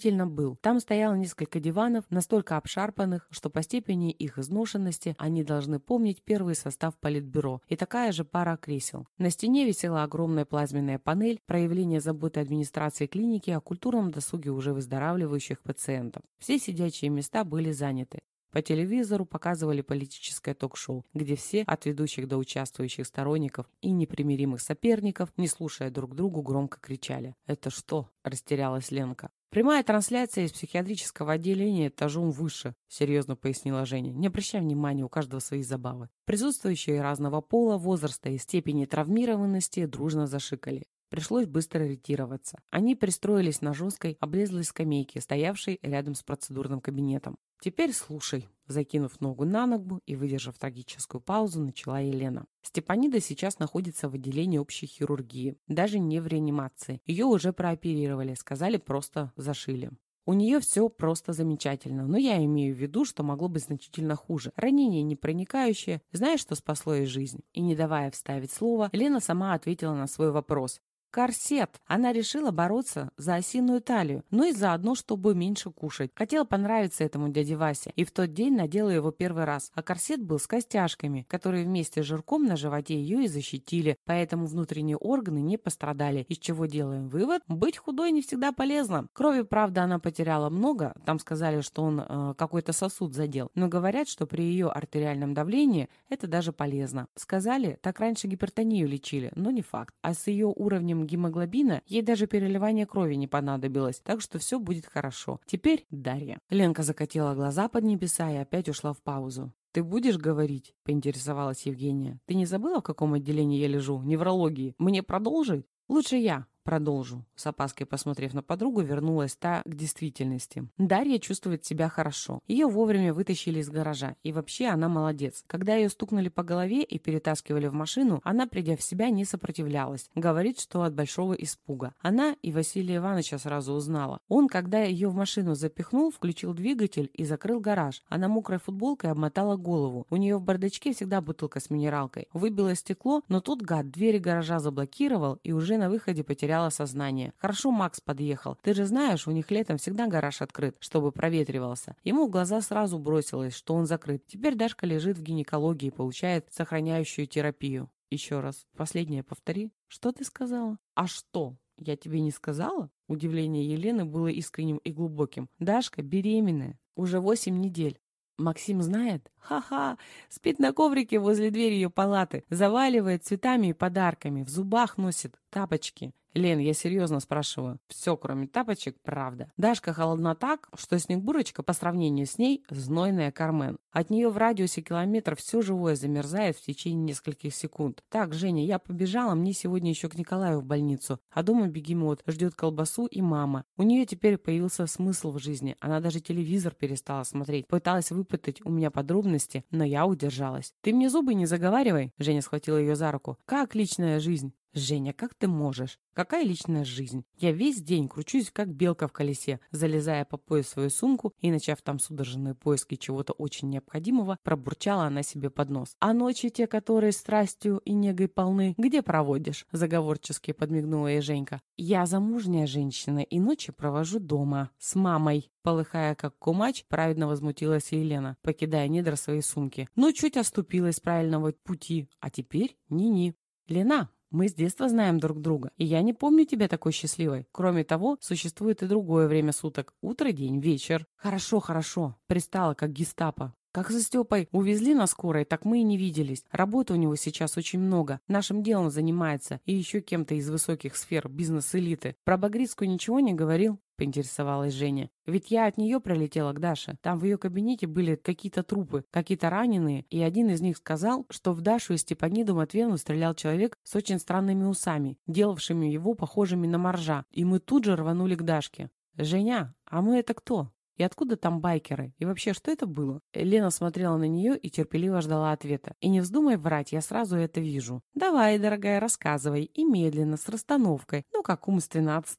действительно был. Там стояло несколько диванов, настолько обшарпанных, что по степени их изношенности они должны помнить первый состав политбюро, и такая же пара кресел. На стене висела огромная плазменная панель, проявление заботы администрации клиники о культурном досуге уже выздоравливающих пациентов. Все сидячие места были заняты. По телевизору показывали политическое ток-шоу, где все, от ведущих до участвующих сторонников и непримиримых соперников, не слушая друг другу, громко кричали. «Это что?» – растерялась Ленка. «Прямая трансляция из психиатрического отделения этажом выше», – серьезно пояснила Женя. «Не обращай внимания, у каждого свои забавы». Присутствующие разного пола, возраста и степени травмированности дружно зашикали. Пришлось быстро ретироваться. Они пристроились на жесткой, облезлой скамейке, стоявшей рядом с процедурным кабинетом. «Теперь слушай», — закинув ногу на ногу и выдержав трагическую паузу, начала Елена. «Степанида сейчас находится в отделении общей хирургии, даже не в реанимации. Ее уже прооперировали, сказали, просто зашили. У нее все просто замечательно, но я имею в виду, что могло быть значительно хуже. Ранение непроникающее. Знаешь, что спасло ей жизнь?» И не давая вставить слово, Лена сама ответила на свой вопрос. Корсет. Она решила бороться за осиную талию, ну и заодно, чтобы меньше кушать. Хотела понравиться этому дяде Васе, и в тот день надела его первый раз. А корсет был с костяшками, которые вместе с жирком на животе ее и защитили, поэтому внутренние органы не пострадали. Из чего делаем вывод? Быть худой не всегда полезно. Крови, правда, она потеряла много, там сказали, что он какой-то сосуд задел, но говорят, что при ее артериальном давлении это даже полезно. Сказали, так раньше гипертонию лечили, но не факт. А с ее уровнем гемоглобина ей даже переливание крови не понадобилось, так что все будет хорошо. Теперь Дарья. Ленка закатила глаза под небеса и опять ушла в паузу. «Ты будешь говорить?» – поинтересовалась Евгения. «Ты не забыла, в каком отделении я лежу? Неврологии. Мне продолжить?» «Лучше я продолжу», — с опаской посмотрев на подругу, вернулась та к действительности. Дарья чувствует себя хорошо. Ее вовремя вытащили из гаража. И вообще она молодец. Когда ее стукнули по голове и перетаскивали в машину, она, придя в себя, не сопротивлялась. Говорит, что от большого испуга. Она и Василия Ивановича сразу узнала. Он, когда ее в машину запихнул, включил двигатель и закрыл гараж. Она мокрой футболкой обмотала голову. У нее в бардачке всегда бутылка с минералкой. Выбило стекло, но тут гад двери гаража заблокировал и уже на выходе потерял сознание. Хорошо Макс подъехал. Ты же знаешь, у них летом всегда гараж открыт, чтобы проветривался. Ему в глаза сразу бросилось, что он закрыт. Теперь Дашка лежит в гинекологии и получает сохраняющую терапию. Еще раз. Последнее повтори. Что ты сказала? А что? Я тебе не сказала? Удивление Елены было искренним и глубоким. Дашка беременная. Уже 8 недель. Максим знает? Ха-ха! Спит на коврике возле двери ее палаты, заваливает цветами и подарками, в зубах носит тапочки. Лен, я серьезно спрашиваю. Все, кроме тапочек, правда. Дашка холодна так, что Снегурочка по сравнению с ней знойная Кармен. От нее в радиусе километров все живое замерзает в течение нескольких секунд. Так, Женя, я побежала, мне сегодня еще к Николаю в больницу. А дома бегемот, ждет колбасу и мама. У нее теперь появился смысл в жизни. Она даже телевизор перестала смотреть. Пыталась выпытать у меня подробности, но я удержалась. Ты мне зубы не заговаривай. Женя схватила ее за руку. Как личная жизнь? «Женя, как ты можешь? Какая личная жизнь? Я весь день кручусь, как белка в колесе, залезая по пояс в свою сумку и, начав там судорожные поиски чего-то очень необходимого, пробурчала она себе под нос. А ночи те, которые страстью и негой полны, где проводишь?» Заговорчески подмигнула ей Женька. «Я замужняя женщина и ночи провожу дома, с мамой». Полыхая как кумач, праведно возмутилась Елена, покидая недра своей сумки. «Ну, чуть оступилась с правильного пути, а теперь ни-ни». «Лена, мы с детства знаем друг друга, и я не помню тебя такой счастливой. Кроме того, существует и другое время суток. Утро, день, вечер». «Хорошо, хорошо», — пристала, как гестапо. «Как со Степой увезли на скорой, так мы и не виделись. Работы у него сейчас очень много. Нашим делом занимается. И еще кем-то из высоких сфер бизнес-элиты. Про Багрицкую ничего не говорил?» — поинтересовалась Женя. «Ведь я от нее прилетела к Даше. Там в ее кабинете были какие-то трупы, какие-то раненые, и один из них сказал, что в Дашу и Степаниду Матвеевну стрелял человек с очень странными усами, делавшими его похожими на моржа. И мы тут же рванули к Дашке. Женя, а мы это кто? И откуда там байкеры? И вообще, что это было?» Лена смотрела на нее и терпеливо ждала ответа. «И не вздумай врать, я сразу это вижу. Давай, дорогая, рассказывай. И медленно, с расстановкой. Ну, как умственно отсталой».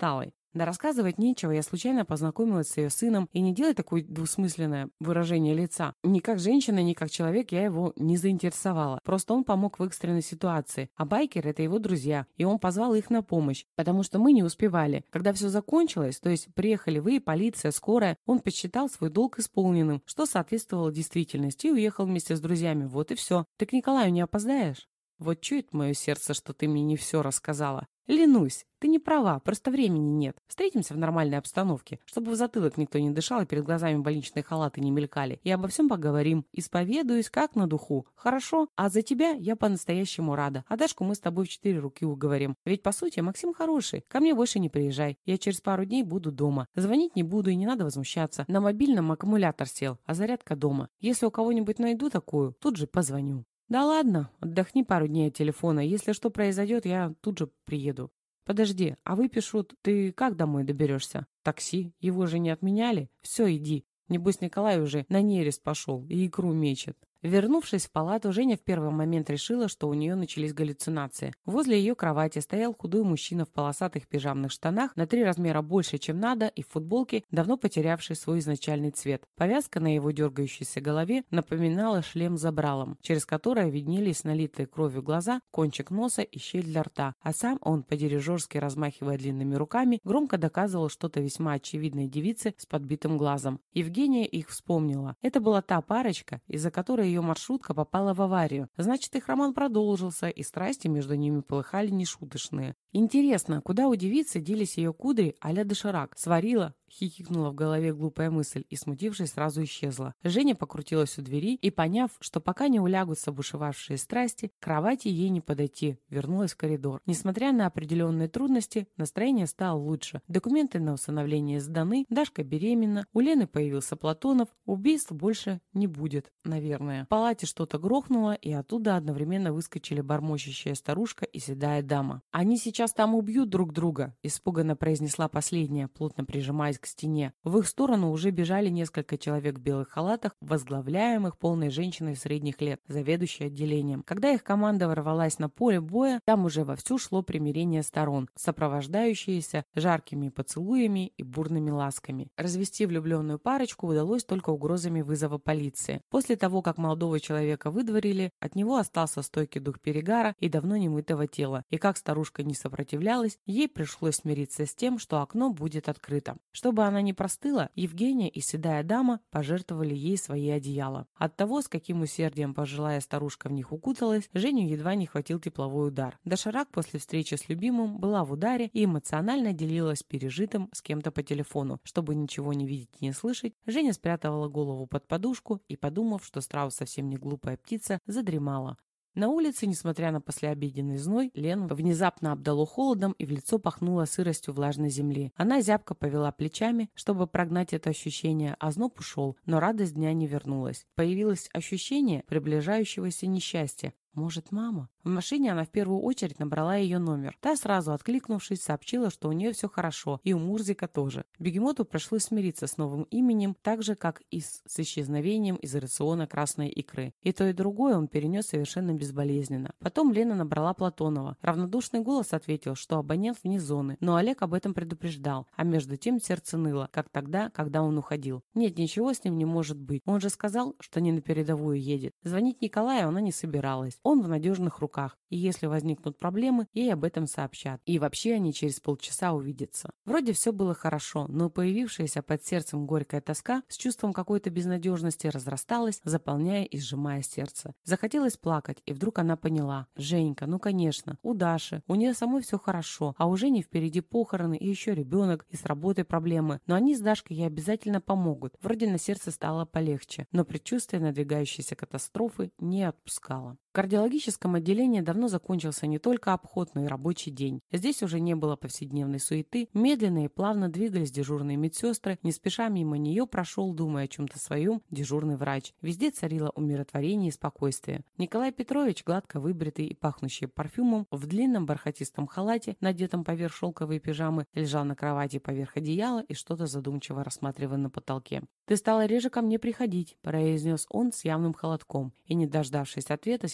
Да рассказывать нечего, я случайно познакомилась с ее сыном, и не делай такое двусмысленное выражение лица. Ни как женщина, ни как человек я его не заинтересовала. Просто он помог в экстренной ситуации. А байкер — это его друзья, и он позвал их на помощь, потому что мы не успевали. Когда все закончилось, то есть приехали вы, полиция, скорая, он посчитал свой долг исполненным, что соответствовало действительности, и уехал вместе с друзьями. Вот и все. Ты к Николаю не опоздаешь? Вот чует мое сердце, что ты мне не все рассказала. Клянусь, ты не права, просто времени нет. Встретимся в нормальной обстановке, чтобы в затылок никто не дышал и перед глазами больничные халаты не мелькали. И обо всем поговорим. Исповедуюсь, как на духу. Хорошо? А за тебя я по-настоящему рада. А Дашку мы с тобой в 4 руки уговорим. Ведь, по сути, Максим хороший. Ко мне больше не приезжай. Я через пару дней буду дома. Звонить не буду и не надо возмущаться. На мобильном аккумулятор сел, а зарядка дома. Если у кого-нибудь найду такую, тут же позвоню. Да ладно, отдохни пару дней от телефона. Если что произойдет, я тут же приеду. Подожди, а выпишут, ты как домой доберешься? Такси? Его же не отменяли? Все, иди. Небось, Николай уже на нерест пошел и икру мечет. Вернувшись в палату, Женя в первый момент решила, что у нее начались галлюцинации. Возле ее кровати стоял худой мужчина в полосатых пижамных штанах, на 3 размера больше, чем надо, и в футболке, давно потерявшей свой изначальный цвет. Повязка на его дергающейся голове напоминала шлем с забралом, через которое виднелись налитые кровью глаза, кончик носа и щель для рта. А сам он, по-дирижерски размахивая длинными руками, громко доказывал что-то весьма очевидной девице с подбитым глазом. Евгения их вспомнила. Это была та парочка, из-за которой ее маршрутка попала в аварию. Значит, их роман продолжился, и страсти между ними полыхали нешуточные. Интересно, куда у девицы делись ее кудри а-ля доширак? Сварила? Хихикнула в голове глупая мысль и, смутившись, сразу исчезла. Женя покрутилась у двери и, поняв, что пока не улягутся бушевавшие страсти, к кровати ей не подойти, вернулась в коридор. Несмотря на определенные трудности, настроение стало лучше. Документы на усыновление сданы, Дашка беременна, у Лены появился Платонов, убийств больше не будет, наверное. В палате что-то грохнуло, и оттуда одновременно выскочили бормочущая старушка и седая дама. «Они сейчас там убьют друг друга», — испуганно произнесла последняя, плотно прижимаясь к стене. В их сторону уже бежали несколько человек в белых халатах, возглавляемых полной женщиной средних лет, заведующей отделением. Когда их команда ворвалась на поле боя, там уже вовсю шло примирение сторон, сопровождающееся жаркими поцелуями и бурными ласками. Развести влюбленную парочку удалось только угрозами вызова полиции. После того, как молодого человека выдворили, от него остался стойкий дух перегара и давно немытого тела. И как старушка не сопротивлялась, ей пришлось смириться с тем, что окно будет открыто. Чтобы она не простыла, Евгения и седая дама пожертвовали ей свои одеяла. От того, с каким усердием пожилая старушка в них укуталась, Женю едва не хватил тепловой удар. Доширак после встречи с любимым была в ударе и эмоционально делилась пережитым с кем-то по телефону. Чтобы ничего не видеть и не слышать, Женя спрятала голову под подушку и, подумав, что страус совсем не глупая птица, задремала. На улице, несмотря на послеобеденный зной, Лену внезапно обдало холодом и в лицо пахнуло сыростью влажной земли. Она зябко повела плечами, чтобы прогнать это ощущение, а зноб ушел, но радость дня не вернулась. Появилось ощущение приближающегося несчастья. Может, мама? В машине она в первую очередь набрала ее номер. Та, сразу откликнувшись, сообщила, что у нее все хорошо, и у Мурзика тоже. Бегемоту пришлось смириться с новым именем, так же, как и с исчезновением из рациона красной икры. И то, и другое он перенес совершенно безболезненно. Потом Лена набрала Платонова. Равнодушный голос ответил, что абонент вне зоны, но Олег об этом предупреждал, а между тем сердце ныло, как тогда, когда он уходил. Нет, ничего с ним не может быть. Он же сказал, что не на передовую едет. Звонить Николаю она не собиралась. Он в надежных руках, и если возникнут проблемы, ей об этом сообщат. И вообще они через полчаса увидятся. Вроде все было хорошо, но появившаяся под сердцем горькая тоска с чувством какой-то безнадежности разрасталась, заполняя и сжимая сердце. Захотелось плакать, и вдруг она поняла. Женька, ну конечно, у Даши, у нее самой все хорошо, а у Жени впереди похороны и еще ребенок, и с работой проблемы. Но они с Дашкой ей обязательно помогут. Вроде на сердце стало полегче, но предчувствие надвигающейся катастрофы не отпускало. В кардиологическом отделении давно закончился не только обход, но и рабочий день. Здесь уже не было повседневной суеты, медленно и плавно двигались дежурные медсестры, не спеша мимо нее прошел, думая о чем-то своем, дежурный врач. Везде царило умиротворение и спокойствие. Николай Петрович, гладко выбритый и пахнущий парфюмом, в длинном бархатистом халате, надетом поверх шелковой пижамы, лежал на кровати поверх одеяла и что-то задумчиво рассматривая на потолке. «Ты стала реже ко мне приходить», — произнес он с явным холодком, и, не дождавшись ответа,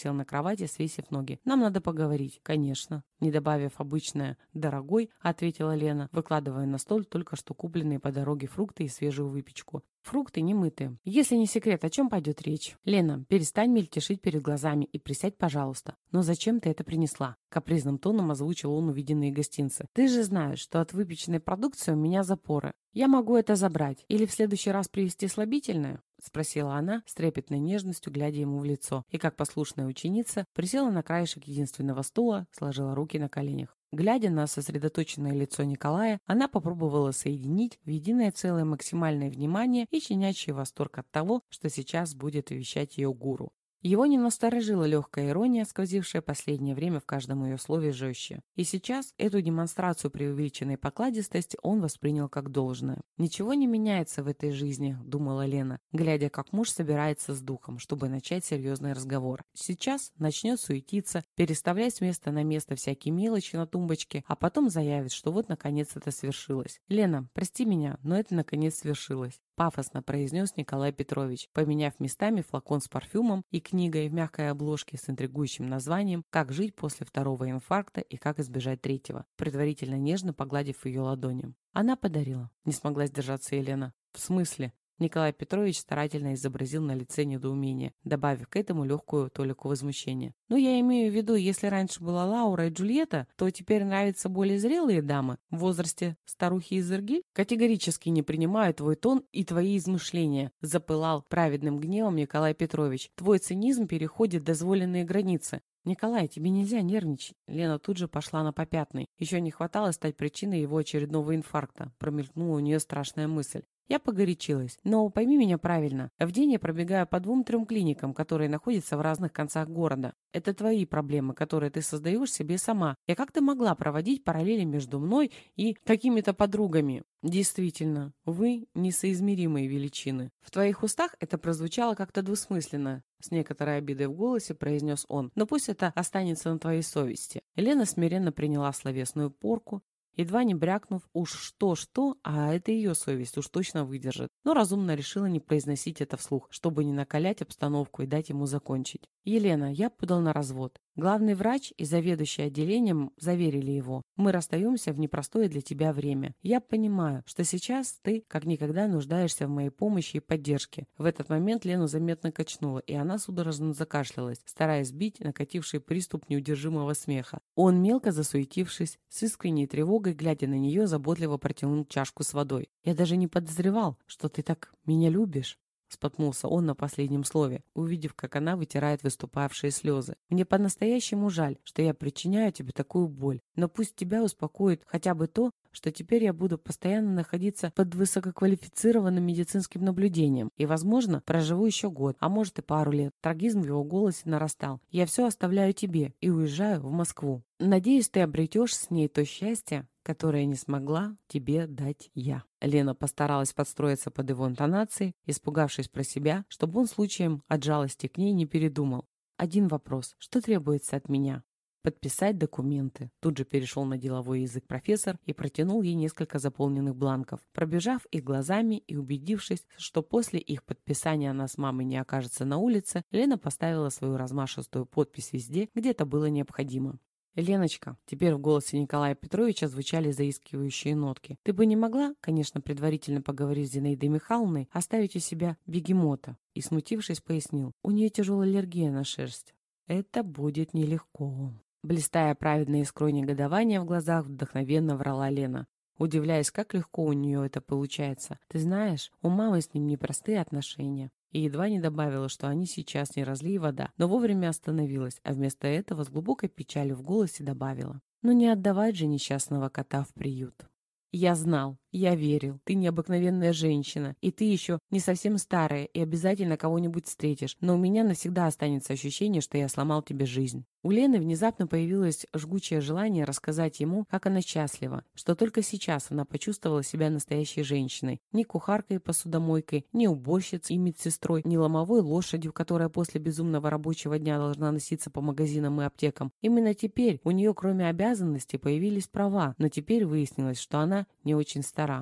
сел на кровати, свесив ноги. «Нам надо поговорить». «Конечно». Не добавив обычное «дорогой», ответила Лена, выкладывая на стол только что купленные по дороге фрукты и свежую выпечку. Фрукты не мытые. Если не секрет, о чем пойдет речь? Лена, перестань мельтешить перед глазами и присядь, пожалуйста. Но зачем ты это принесла? Капризным тоном озвучил он увиденные гостинцы. Ты же знаешь, что от выпеченной продукции у меня запоры. Я могу это забрать. Или в следующий раз привезти слабительное? Спросила она с трепетной нежностью, глядя ему в лицо, и, как послушная ученица, присела на краешек единственного стула, сложила руки на коленях. Глядя на сосредоточенное лицо Николая, она попробовала соединить в единое целое максимальное внимание и щенячий восторг от того, что сейчас будет вещать ее гуру. Его не насторожила легкая ирония, сквозившая последнее время в каждом ее слове жестче. И сейчас эту демонстрацию преувеличенной покладистости он воспринял как должное. «Ничего не меняется в этой жизни», — думала Лена, глядя, как муж собирается с духом, чтобы начать серьезный разговор. Сейчас начнет суетиться, переставлять с места на место всякие мелочи на тумбочке, а потом заявит, что вот наконец это свершилось. «Лена, прости меня, но это наконец свершилось», — пафосно произнес Николай Петрович, поменяв местами флакон с парфюмом и книгой в мягкой обложке с интригующим названием «Как жить после второго инфаркта и как избежать третьего», предварительно нежно погладив ее ладонью. «Она подарила», — не смогла сдержаться Елена. «В смысле?» Николай Петрович старательно изобразил на лице недоумение, добавив к этому легкую толику возмущения. «Ну, я имею в виду, если раньше была Лаура и Джульетта, то теперь нравятся более зрелые дамы в возрасте старухи из Иргиль? Категорически не принимаю твой тон и твои измышления», — запылал праведным гневом Николай Петрович. «Твой цинизм переходит дозволенные границы». «Николай, тебе нельзя нервничать». Лена тут же пошла на попятный. Еще не хватало стать причиной его очередного инфаркта. Промелькнула у нее страшная мысль. Я погорячилась, но пойми меня правильно. В день я пробегаю по 2-3 клиникам, которые находятся в разных концах города. Это твои проблемы, которые ты создаешь себе сама. И как ты могла проводить параллели между мной и какими-то подругами? Действительно, вы несоизмеримые величины. В твоих устах это прозвучало как-то двусмысленно. С некоторой обидой в голосе произнес он. Но пусть это останется на твоей совести. Елена смиренно приняла словесную порку, едва не брякнув уж что-что, а это ее совесть уж точно выдержит. Но разумно решила не произносить это вслух, чтобы не накалять обстановку и дать ему закончить. «Елена, я подал на развод. Главный врач и заведующий отделением заверили его. Мы расстаемся в непростое для тебя время. Я понимаю, что сейчас ты как никогда нуждаешься в моей помощи и поддержке». В этот момент Лену заметно качнуло, и она судорожно закашлялась, стараясь сбить накативший приступ неудержимого смеха. Он, мелко засуетившись, с искренней тревогой, глядя на нее, заботливо протянул чашку с водой. «Я даже не подозревал, что ты так меня любишь». Споткнулся он на последнем слове, увидев, как она вытирает выступавшие слезы. «Мне по-настоящему жаль, что я причиняю тебе такую боль, но пусть тебя успокоит хотя бы то, что теперь я буду постоянно находиться под высококвалифицированным медицинским наблюдением и, возможно, проживу еще год, а может и пару лет». Трагизм в его голосе нарастал. «Я все оставляю тебе и уезжаю в Москву. Надеюсь, ты обретешь с ней то счастье, которое не смогла тебе дать я». Лена постаралась подстроиться под его интонации, испугавшись про себя, чтобы он случаем от жалости к ней не передумал. «Один вопрос. Что требуется от меня?» «Подписать документы». Тут же перешел на деловой язык профессор и протянул ей несколько заполненных бланков. Пробежав их глазами и убедившись, что после их подписания она с мамой не окажется на улице, Лена поставила свою размашистую подпись везде, где это было необходимо. «Леночка», теперь в голосе Николая Петровича звучали заискивающие нотки, «ты бы не могла, конечно, предварительно поговорить с Зинаидой Михайловной, оставить у себя бегемота?» И, смутившись, пояснил, «У нее тяжелая аллергия на шерсть». «Это будет нелегко». Блистая праведной искрой негодования в глазах, вдохновенно врала Лена, удивляясь, как легко у нее это получается. «Ты знаешь, у мамы с ним непростые отношения». И едва не добавила, что они сейчас не разлей вода, но вовремя остановилась, а вместо этого с глубокой печалью в голосе добавила, «Ну не отдавать же несчастного кота в приют». «Я знал, я верил, ты необыкновенная женщина, и ты еще не совсем старая, и обязательно кого-нибудь встретишь, но у меня навсегда останется ощущение, что я сломал тебе жизнь». У Лены внезапно появилось жгучее желание рассказать ему, как она счастлива, что только сейчас она почувствовала себя настоящей женщиной, ни кухаркой и посудомойкой, ни уборщицей и медсестрой, ни ломовой лошадью, которая после безумного рабочего дня должна носиться по магазинам и аптекам. Именно теперь у нее, кроме обязанностей, появились права, но теперь выяснилось, что она не очень стара.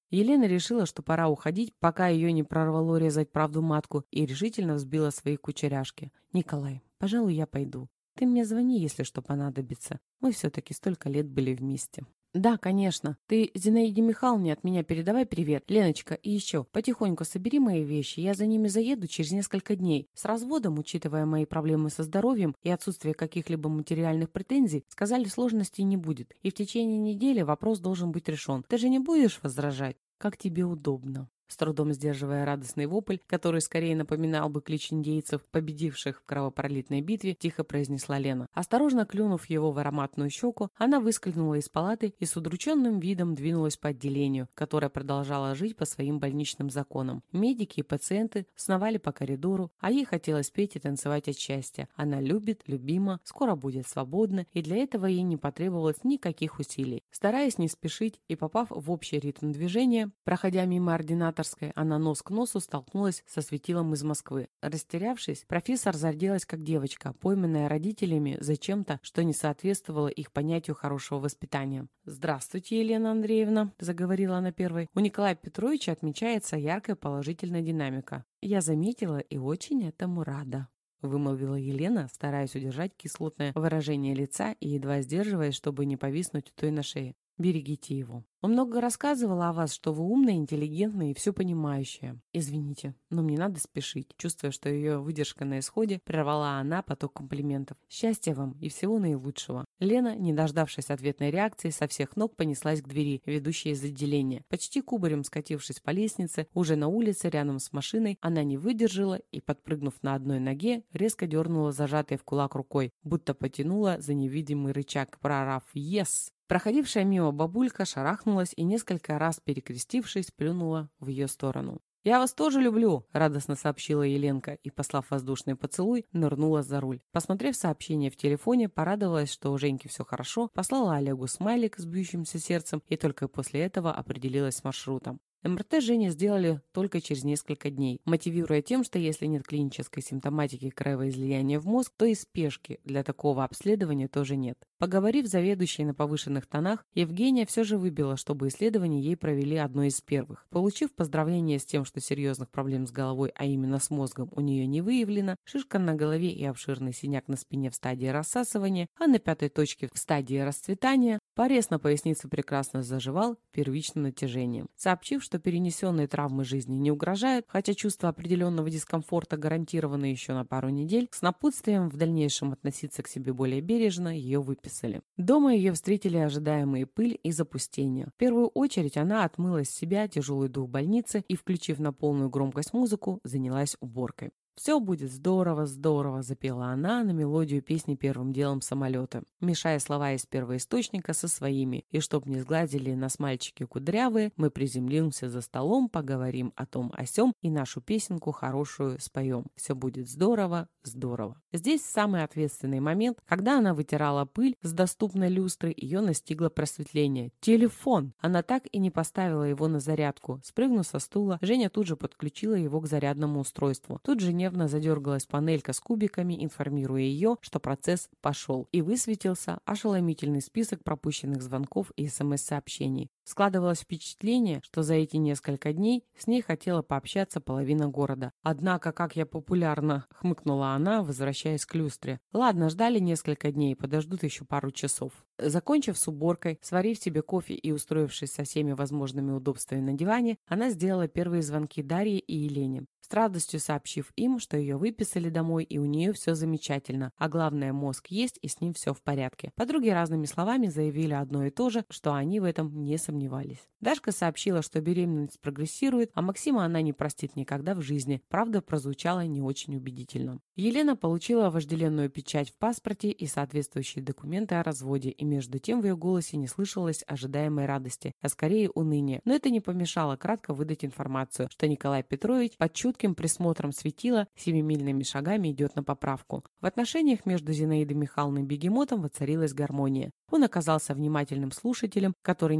Елена решила, что пора уходить, пока ее не прорвало резать правду матку, и решительно взбила свои кучеряшки. «Николай, пожалуй, я пойду. Ты мне звони, если что понадобится. Мы все-таки столько лет были вместе». «Да, конечно. Ты Зинаиде Михайловне от меня передавай привет. Леночка, и еще, потихоньку собери мои вещи. Я за ними заеду через несколько дней. С разводом, учитывая мои проблемы со здоровьем и отсутствие каких-либо материальных претензий, сказали, сложностей не будет. И в течение недели вопрос должен быть решен. Ты же не будешь возражать? Как тебе удобно». С трудом сдерживая радостный вопль, который скорее напоминал бы клич индейцев, победивших в кровопролитной битве, тихо произнесла Лена. Осторожно клюнув его в ароматную щеку, она выскользнула из палаты и с удрученным видом двинулась по отделению, которое продолжало жить по своим больничным законам. Медики и пациенты сновали по коридору, а ей хотелось петь и танцевать от счастья. Она любит, любима, скоро будет свободна, и для этого ей не потребовалось никаких усилий. Стараясь не спешить и попав в общий ритм движения, проходя мимо ординатора, она нос к носу столкнулась со светилом из Москвы. Растерявшись, профессор зарделась как девочка, пойманная родителями за чем-то, что не соответствовало их понятию хорошего воспитания. «Здравствуйте, Елена Андреевна», — заговорила она первой. «У Николая Петровича отмечается яркая положительная динамика. Я заметила и очень этому рада», — вымолвила Елена, стараясь удержать кислотное выражение лица и едва сдерживаясь, чтобы не повиснуть у той на шее. «Берегите его. Он много рассказывал о вас, что вы умная, интеллигентная и все понимающая. Извините, но мне надо спешить». Чувствуя, что ее выдержка на исходе, прервала она поток комплиментов. «Счастья вам и всего наилучшего». Лена, не дождавшись ответной реакции, со всех ног понеслась к двери, ведущей из отделения. Почти кубарем скатившись по лестнице, уже на улице, рядом с машиной, она не выдержала и, подпрыгнув на одной ноге, резко дернула зажатой в кулак рукой, будто потянула за невидимый рычаг, прорав «Ес!». Проходившая мимо бабулька шарахнулась и, несколько раз перекрестившись, плюнула в ее сторону. «Я вас тоже люблю», — радостно сообщила Еленка и, послав воздушный поцелуй, нырнула за руль. Посмотрев сообщение в телефоне, порадовалась, что у Женьки все хорошо, послала Олегу смайлик с бьющимся сердцем и только после этого определилась с маршрутом. МРТ Жене сделали только через несколько дней, мотивируя тем, что если нет клинической симптоматики кровоизлияния в мозг, то и спешки для такого обследования тоже нет. Поговорив с заведующей на повышенных тонах, Евгения все же выбила, чтобы исследование ей провели одно из первых. Получив поздравление с тем, что серьезных проблем с головой, а именно с мозгом, у нее не выявлено, шишка на голове и обширный синяк на спине в стадии рассасывания, а на пятой точке в стадии расцветания, порез на пояснице прекрасно заживал первичным натяжением. Сообщив, что перенесенные травмы жизни не угрожают, хотя чувство определенного дискомфорта гарантировано еще на пару недель, с напутствием в дальнейшем относиться к себе более бережно, ее выписали. Дома ее встретили ожидаемые пыль и запустение. В первую очередь она отмыла с себя тяжелый дух больницы и, включив на полную громкость музыку, занялась уборкой. «Все будет здорово, здорово», — запела она на мелодию песни «Первым делом самолета», мешая слова из первоисточника со своими. «И чтоб не сгладили нас мальчики кудрявые, мы приземлимся за столом, поговорим о том о сём и нашу песенку хорошую споем. Все будет здорово, здорово». Здесь самый ответственный момент, когда она вытирала пыль с доступной люстры, ее настигло просветление. Телефон! Она так и не поставила его на зарядку. Спрыгнув со стула, Женя тут же подключила его к зарядному устройству. Тут же нервно задергалась панелька с кубиками, информируя ее, что процесс пошел. И высветился ошеломительный список пропущенных звонков и СМС-сообщений. Складывалось впечатление, что за эти несколько дней с ней хотела пообщаться половина города. «Однако, как я популярна!» — хмыкнула она, возвращаясь к люстре. «Ладно, ждали несколько дней, подождут еще пару часов». Закончив с уборкой, сварив себе кофе и устроившись со всеми возможными удобствами на диване, она сделала первые звонки Дарье и Елене, с радостью сообщив им, что ее выписали домой и у нее все замечательно, а главное, мозг есть и с ним все в порядке. Подруги разными словами заявили одно и то же, что они в этом не сомневались. Дашка сообщила, что беременность прогрессирует, а Максима она не простит никогда в жизни. Правда, прозвучало не очень убедительно. Елена получила вожделенную печать в паспорте и соответствующие документы о разводе, и между тем в ее голосе не слышалось ожидаемой радости, а скорее уныния. Но это не помешало кратко выдать информацию, что Николай Петрович под чутким присмотром светила семимильными шагами идет на поправку. В отношениях между Зинаидой Михайловной и Бегемотом воцарилась гармония. Он оказался внимательным слушателем, который не перебивал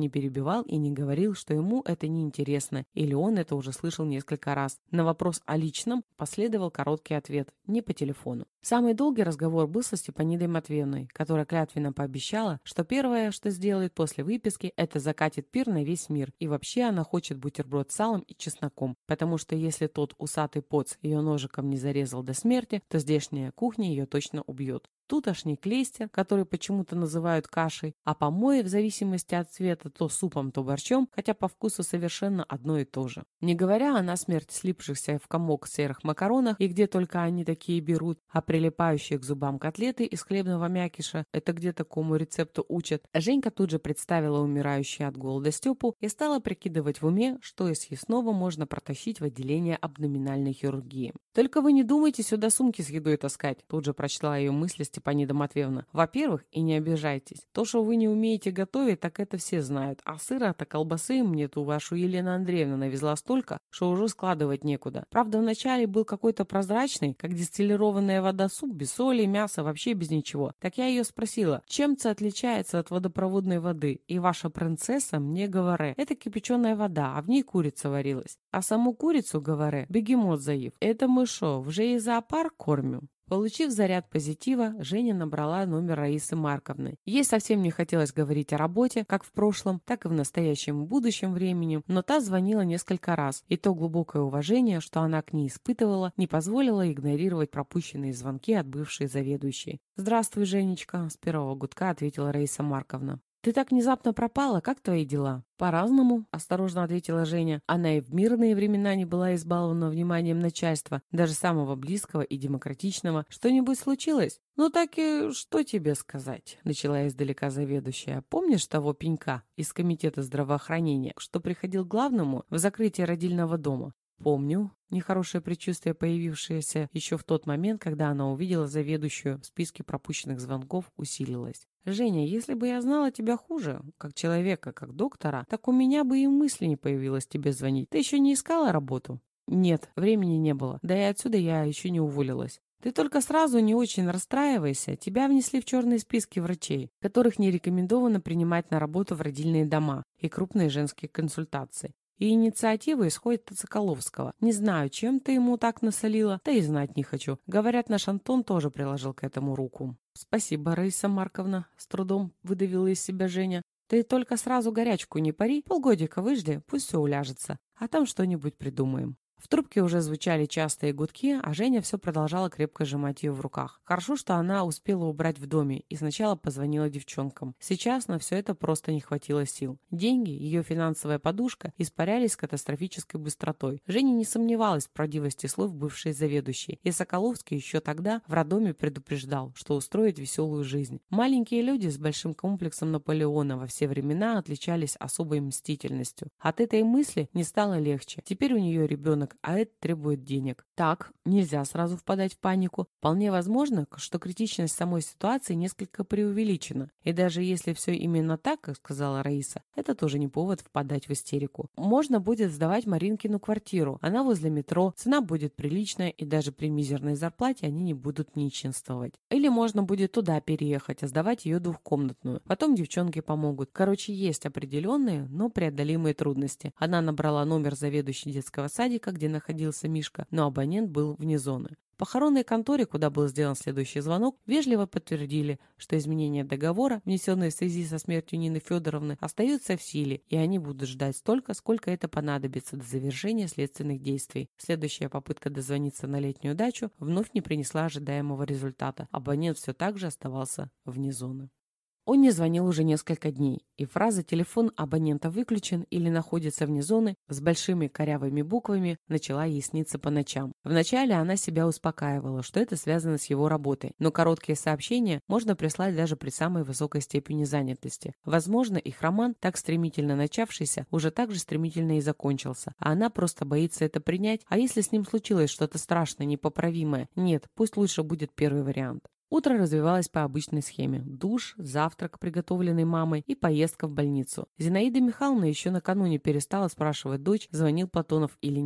забывал и не говорил, что ему это неинтересно, или он это уже слышал несколько раз. На вопрос о личном последовал короткий ответ – не по телефону. Самый долгий разговор был со Степанидой Матвеевной, которая клятвенно пообещала, что первое, что сделает после выписки, это закатит пир на весь мир, и вообще она хочет бутерброд с салом и чесноком, потому что если тот усатый поц ее ножиком не зарезал до смерти, то здешняя кухня ее точно убьет. Тутошний клейстер, который почему-то называют кашей, а помои в зависимости от цвета то супом, то борщом, хотя по вкусу совершенно одно и то же. Не говоря о насмерть слипшихся в комок серых макаронах, и где только они такие берут, а прилипающие к зубам котлеты из хлебного мякиша, это где такому рецепту учат. Женька тут же представила умирающую от голода Степу и стала прикидывать в уме, что из съестного можно протащить в отделение абдоминальной хирургии. «Только вы не думайте сюда сумки с едой таскать», тут же прочла ее мысли Степанида Матвеевна. «Во-первых, и не обижайтесь, то, что вы не умеете готовить, так это все знают, а сыра-то колбасы мне ту вашу Елена Андреевна навезла столько, что уже складывать некуда. Правда, вначале был какой-то прозрачный, как дистиллированная вода суп, без соли, мяса, вообще без ничего. Так я ее спросила, чем-то отличается от водопроводной воды, и ваша принцесса мне говорит, это кипяченая вода, а в ней курица варилась. А саму курицу, говорит, бегемот заив. Это мы шо, уже и зоопарк кормим?» Получив заряд позитива, Женя набрала номер Раисы Марковны. Ей совсем не хотелось говорить о работе, как в прошлом, так и в настоящем и будущем времени, но та звонила несколько раз, и то глубокое уважение, что она к ней испытывала, не позволило игнорировать пропущенные звонки от бывшей заведующей. «Здравствуй, Женечка», — с первого гудка ответила Раиса Марковна. «Ты так внезапно пропала, как твои дела?» «По-разному», — осторожно ответила Женя. Она и в мирные времена не была избалована вниманием начальства, даже самого близкого и демократичного. «Что-нибудь случилось?» «Ну так и что тебе сказать?» — начала издалека заведующая. «Помнишь того пенька из комитета здравоохранения, что приходил к главному в закрытие родильного дома?» «Помню». Нехорошее предчувствие, появившееся еще в тот момент, когда она увидела заведующую в списке пропущенных звонков, усилилось. «Женя, если бы я знала тебя хуже, как человека, как доктора, так у меня бы и мысли не появилось тебе звонить. Ты еще не искала работу?» «Нет, времени не было. Да и отсюда я еще не уволилась». «Ты только сразу не очень расстраивайся. Тебя внесли в черные списки врачей, которых не рекомендовано принимать на работу в родильные дома и крупные женские консультации. И инициатива исходит от Соколовского. Не знаю, чем ты ему так насолила, да и знать не хочу. Говорят, наш Антон тоже приложил к этому руку». «Спасибо, Раиса Марковна», — с трудом выдавила из себя Женя. «Ты только сразу горячку не пари, полгодика выжди, пусть все уляжется, а там что-нибудь придумаем». В трубке уже звучали частые гудки, а Женя все продолжала крепко сжимать ее в руках. Хорошо, что она успела убрать в доме и сначала позвонила девчонкам. Сейчас на все это просто не хватило сил. Деньги, ее финансовая подушка, испарялись с катастрофической быстротой. Женя не сомневалась в правдивости слов бывшей заведующей, и Соколовский еще тогда в роддоме предупреждал, что устроит веселую жизнь. Маленькие люди с большим комплексом Наполеона во все времена отличались особой мстительностью. От этой мысли не стало легче. Теперь у нее ребенок, а это требует денег. Так, нельзя сразу впадать в панику. Вполне возможно, что критичность самой ситуации несколько преувеличена. И даже если все именно так, как сказала Раиса, это тоже не повод впадать в истерику. Можно будет сдавать Маринкину квартиру. Она возле метро, цена будет приличная, и даже при мизерной зарплате они не будут нищенствовать. Или можно будет туда переехать, а сдавать ее двухкомнатную. Потом девчонки помогут. Короче, есть определенные, но преодолимые трудности. Она набрала номер заведующей детского садика, где находился Мишка, но абонент был вне зоны. В похоронной конторе, куда был сделан следующий звонок, вежливо подтвердили, что изменения договора, внесенные в связи со смертью Нины Федоровны, остаются в силе, и они будут ждать столько, сколько это понадобится до завершения следственных действий. Следующая попытка дозвониться на летнюю дачу вновь не принесла ожидаемого результата. Абонент все так же оставался вне зоны. Он не звонил уже несколько дней, и фраза «телефон абонента выключен» или «находится вне зоны» с большими корявыми буквами начала ей сниться по ночам. Вначале она себя успокаивала, что это связано с его работой, но короткие сообщения можно прислать даже при самой высокой степени занятости. Возможно, их роман, так стремительно начавшийся, уже так же стремительно и закончился, а она просто боится это принять, а если с ним случилось что-то страшное, непоправимое? Нет, пусть лучше будет первый вариант. Утро развивалось по обычной схеме. Душ, завтрак, приготовленный мамой, и поездка в больницу. Зинаида Михайловна еще накануне перестала спрашивать дочь, звонил Платонов или нет.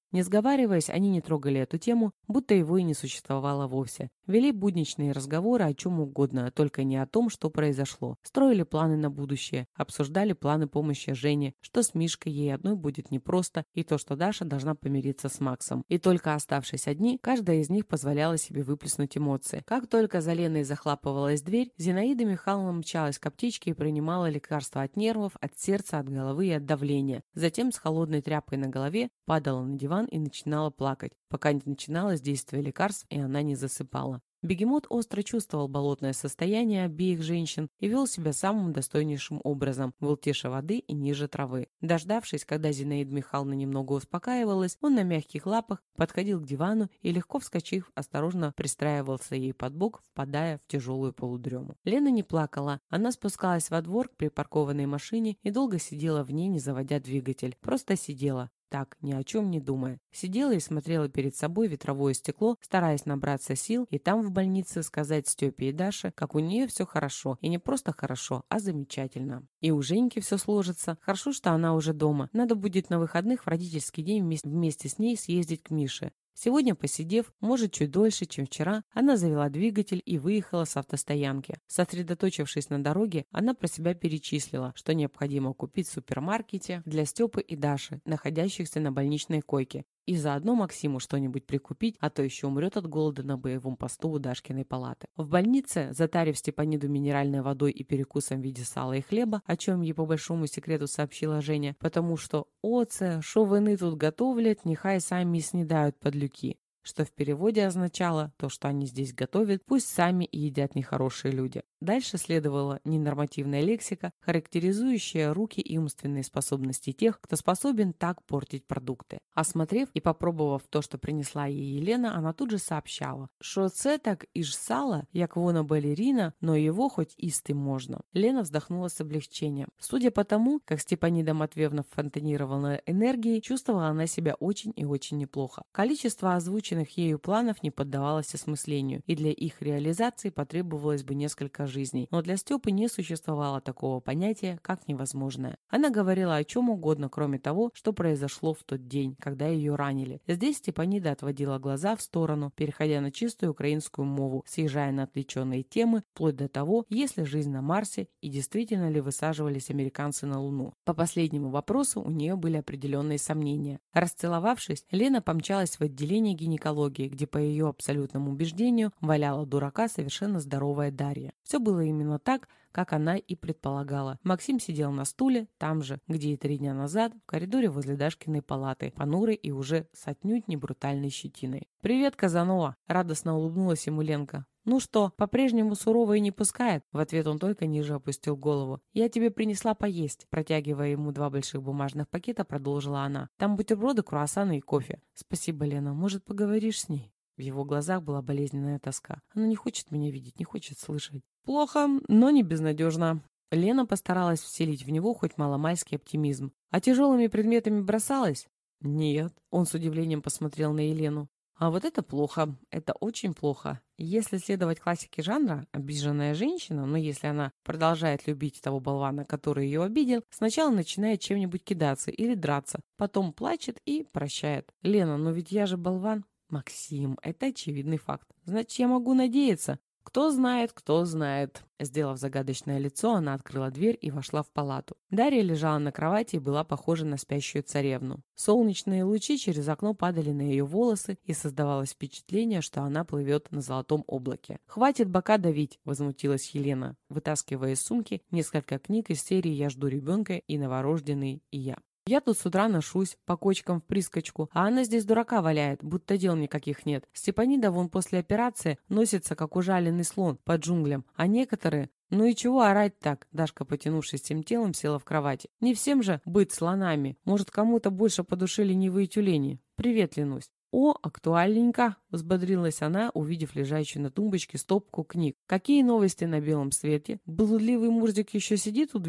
Не сговариваясь, они не трогали эту тему, будто его и не существовало вовсе. Вели будничные разговоры о чем угодно, только не о том, что произошло. Строили планы на будущее, обсуждали планы помощи Жене, что с Мишкой ей одной будет непросто, и то, что Даша должна помириться с Максом. И только оставшись одни, каждая из них позволяла себе выплеснуть эмоции. Как только за Леной захлапывалась дверь, Зинаида Михайловна мчалась к аптечке и принимала лекарства от нервов, от сердца, от головы и от давления. Затем с холодной тряпкой на голове падала на диван и начинала плакать, пока не начиналось действие лекарств, и она не засыпала. Бегемот остро чувствовал болотное состояние обеих женщин и вел себя самым достойнейшим образом, был тише воды и ниже травы. Дождавшись, когда Зинаида Михайловна немного успокаивалась, он на мягких лапах подходил к дивану и, легко вскочив, осторожно пристраивался ей под бок, впадая в тяжелую полудрему. Лена не плакала. Она спускалась во двор к припаркованной машине и долго сидела в ней, не заводя двигатель. Просто сидела. Так, ни о чем не думая. Сидела и смотрела перед собой ветровое стекло, стараясь набраться сил и там в больнице сказать Степе и Даше, как у нее все хорошо. И не просто хорошо, а замечательно. И у Женьки все сложится. Хорошо, что она уже дома. Надо будет на выходных в родительский день вместе с ней съездить к Мише. Сегодня, посидев, может, чуть дольше, чем вчера, она завела двигатель и выехала с автостоянки. Сосредоточившись на дороге, она про себя перечислила, что необходимо купить в супермаркете для Степы и Даши, находящихся на больничной койке, и заодно Максиму что-нибудь прикупить, а то еще умрет от голода на боевом посту у Дашкиной палаты. В больнице, затарив Степаниду минеральной водой и перекусом в виде сала и хлеба, о чем ей по большому секрету сообщила Женя, потому что «Оце, шо вони тут готовлять, нехай сами снедают подлюки», что в переводе означало то, что они здесь готовят, пусть сами и едят нехорошие люди. Дальше следовала ненормативная лексика, характеризующая руки и умственные способности тех, кто способен так портить продукты. Осмотрев и попробовав то, что принесла ей Елена, она тут же сообщала, что це так иж сало, як вона балерина, но его хоть исты можно. Лена вздохнула с облегчением. Судя по тому, как Степанида Матвеевна фонтанировала энергией, чувствовала она себя очень и очень неплохо. Количество озвученных ею планов не поддавалось осмыслению, и для их реализации потребовалось бы несколько жизней. Но для Степы не существовало такого понятия, как невозможное. Она говорила о чем угодно, кроме того, что произошло в тот день, когда ее ранили. Здесь Степанида отводила глаза в сторону, переходя на чистую украинскую мову, съезжая на отвлеченные темы, вплоть до того, есть ли жизнь на Марсе и действительно ли высаживались американцы на Луну. По последнему вопросу у нее были определенные сомнения. Расцеловавшись, Лена помчалась в отделение гинекологии, где, по ее абсолютному убеждению, валяла дурака совершенно здоровая Дарья. Все было именно так, как она и предполагала. Максим сидел на стуле, там же, где и 3 дня назад, в коридоре возле Дашкиной палаты, понурый и уже с отнюдь не брутальной щетиной. «Привет, Казанова!» — радостно улыбнулась ему Ленка. «Ну что, по-прежнему сурово и не пускает?» В ответ он только ниже опустил голову. «Я тебе принесла поесть», протягивая ему 2 больших бумажных пакета, продолжила она. «Там бутерброды, круассаны и кофе». «Спасибо, Лена. Может, поговоришь с ней?» В его глазах была болезненная тоска. Она не хочет меня видеть, не хочет слышать. Плохо, но не безнадежно. Лена постаралась вселить в него хоть маломальский оптимизм. А тяжелыми предметами бросалась? Нет. Он с удивлением посмотрел на Елену. А вот это плохо. Это очень плохо. Если следовать классике жанра, обиженная женщина, но если она продолжает любить того болвана, который ее обидел, сначала начинает чем-нибудь кидаться или драться, потом плачет и прощает. Лена, но ведь я же болван. Максим, это очевидный факт. Значит, я могу надеяться. Кто знает, кто знает. Сделав загадочное лицо, она открыла дверь и вошла в палату. Дарья лежала на кровати и была похожа на спящую царевну. Солнечные лучи через окно падали на ее волосы, и создавалось впечатление, что она плывет на золотом облаке. «Хватит бока давить!» – возмутилась Елена, вытаскивая из сумки несколько книг из серии «Я жду ребенка» и «Новорожденный и я». Я тут с утра ношусь по кочкам в прискочку, а она здесь дурака валяет, будто дел никаких нет. Степанида вон после операции носится, как ужаленный слон, по джунглям, а некоторые... Ну и чего орать так? Дашка, потянувшись всем телом, села в кровати. Не всем же быть слонами. Может, кому-то больше по душе ленивые тюлени. Привет, Ленусь. «О, актуальненько!» – взбодрилась она, увидев лежащую на тумбочке стопку книг. «Какие новости на белом свете? Блудливый Мурзик еще сидит у двери?»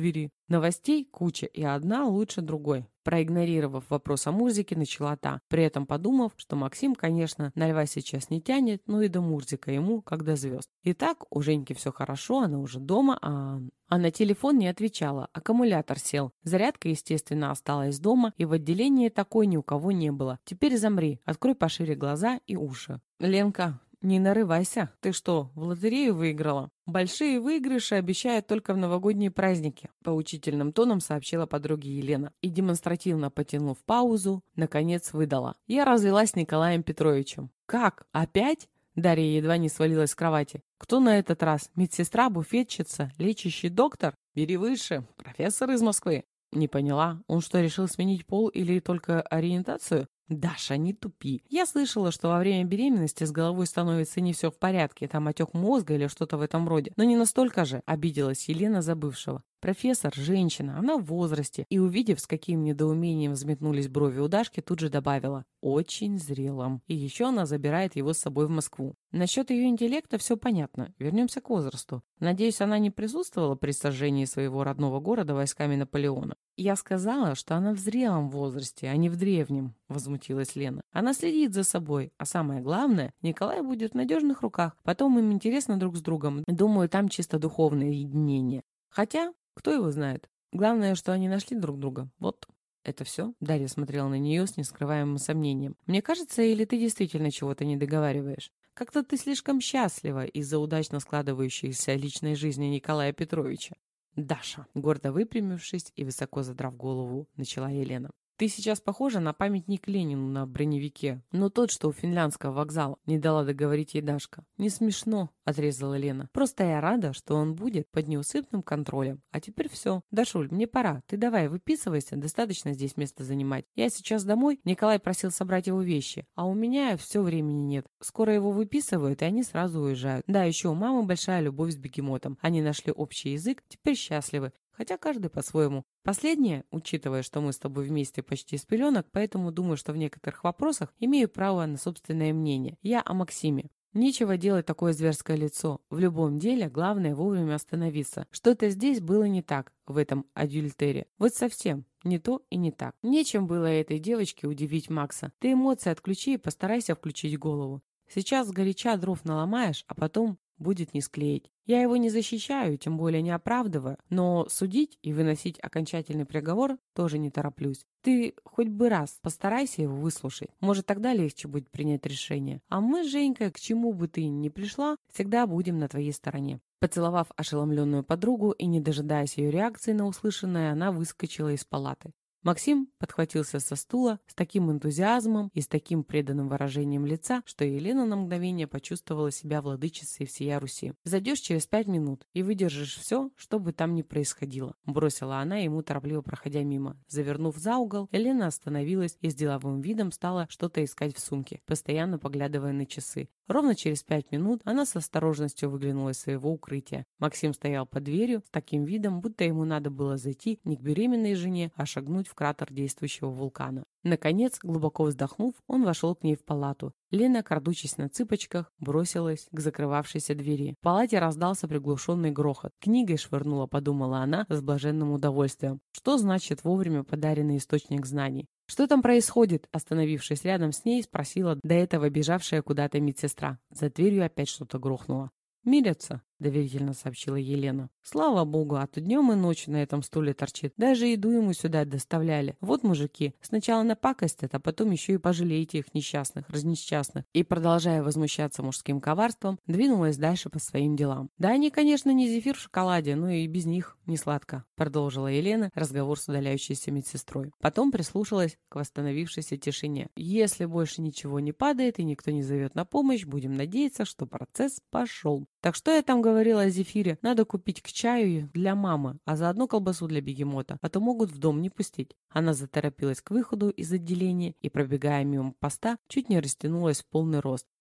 Новостей куча, и одна лучше другой. Проигнорировав вопрос о мурзике, начала та, при этом подумав, что Максим, конечно, на льва сейчас не тянет, но и до мурзика ему, как до звезд. Итак, у Женьки все хорошо, она уже дома, а на телефон не отвечала, аккумулятор сел. Зарядка, естественно, осталась дома, и в отделении такой ни у кого не было. Теперь замри, открой пошире глаза и уши. «Ленка, не нарывайся. Ты что, в лотерею выиграла?» «Большие выигрыши обещают только в новогодние праздники», — поучительным тоном сообщила подруге Елена и, демонстративно потянув паузу, наконец выдала. «Я развелась с Николаем Петровичем». «Как? Опять?» Дарья едва не свалилась с кровати. «Кто на этот раз? Медсестра, буфетчица, лечащий доктор? Бери выше. Профессор из Москвы». «Не поняла. Он что, решил сменить пол или только ориентацию?» «Даша, не тупи. Я слышала, что во время беременности с головой становится не все в порядке, там отек мозга или что-то в этом роде. Но не настолько же», — обиделась Елена забывшего. Профессор – женщина, она в возрасте, и, увидев, с каким недоумением взметнулись брови у Дашки, тут же добавила: «Очень зрелым. И еще она забирает его с собой в Москву». Насчет ее интеллекта все понятно. Вернемся к возрасту. Надеюсь, она не присутствовала при сожжении своего родного города войсками Наполеона. «Я сказала, что она в зрелом возрасте, а не в древнем», – возмутилась Лена. «Она следит за собой, а самое главное, Николай будет в надежных руках. Потом им интересно друг с другом. Думаю, там чисто духовное единение. Хотя, кто его знает? Главное, что они нашли друг друга. Вот». «Это все?» — Дарья смотрела на нее с нескрываемым сомнением. «Мне кажется, или ты действительно чего-то не договариваешь? Как-то ты слишком счастлива из-за удачно складывающейся личной жизни Николая Петровича». «Даша», — гордо выпрямившись и высоко задрав голову, начала Елена. «Ты сейчас похожа на памятник Ленину на броневике. Но тот, что у финляндского вокзала», — не дала договорить ей Дашка. «Не смешно», — отрезала Лена. «Просто я рада, что он будет под неусыпным контролем. А теперь все. Дашуль, мне пора. Ты давай выписывайся, достаточно здесь места занимать. Я сейчас домой. Николай просил собрать его вещи. А у меня все времени нет. Скоро его выписывают, и они сразу уезжают. Да, еще у мамы большая любовь с бегемотом. Они нашли общий язык, теперь счастливы. Хотя каждый по-своему. Последнее, учитывая, что мы с тобой вместе почти с пеленок, поэтому думаю, что в некоторых вопросах имею право на собственное мнение. Я о Максиме. Нечего делать такое зверское лицо. В любом деле, главное вовремя остановиться. Что-то здесь было не так, в этом адюльтере. Вот совсем. Не то и не так. Нечем было этой девочке удивить Макса. Ты эмоции отключи и постарайся включить голову. Сейчас сгоряча дров наломаешь, а потом будет не склеить. Я его не защищаю, тем более не оправдываю, но судить и выносить окончательный приговор тоже не тороплюсь. Ты хоть бы раз постарайся его выслушать. Может, тогда легче будет принять решение. А мы с Женькой, к чему бы ты ни пришла, всегда будем на твоей стороне». Поцеловав ошеломленную подругу и не дожидаясь ее реакции на услышанное, она выскочила из палаты. Максим подхватился со стула с таким энтузиазмом и с таким преданным выражением лица, что Елена на мгновение почувствовала себя владычицей всея Руси. «Зайдешь через 5 минут и выдержишь все, что бы там ни происходило», — бросила она ему, торопливо проходя мимо. Завернув за угол, Елена остановилась и с деловым видом стала что-то искать в сумке, постоянно поглядывая на часы. Ровно через 5 минут она с осторожностью выглянула из своего укрытия. Максим стоял под дверью с таким видом, будто ему надо было зайти не к беременной жене, а шагнуть в кратер действующего вулкана. Наконец, глубоко вздохнув, он вошел к ней в палату. Лена, крадучись на цыпочках, бросилась к закрывавшейся двери. В палате раздался приглушенный грохот. «Книгой швырнула», — подумала она с блаженным удовольствием. Что значит вовремя подаренный источник знаний? «Что там происходит?» Остановившись рядом с ней, спросила до этого бежавшая куда-то медсестра. За дверью опять что-то грохнуло. «Мирятся», — доверительно сообщила Елена. «Слава богу, а то днем и ночью на этом стуле торчит. Даже еду ему сюда доставляли. Вот мужики, сначала напакостят, а потом еще и пожалеете их несчастных, разнесчастных». И, продолжая возмущаться мужским коварством, двинулась дальше по своим делам. «Да они, конечно, не зефир в шоколаде, но и без них не сладко», — продолжила Елена разговор с удаляющейся медсестрой. Потом прислушалась к восстановившейся тишине. «Если больше ничего не падает и никто не зовет на помощь, будем надеяться, что процесс пошел. Так что я там говорила о зефире? Надо купить к чаю для мамы, а заодно колбасу для бегемота, а то могут в дом не пустить». Она заторопилась к выходу из отделения и, пробегая мимо поста, чуть не растянулась в полный рост.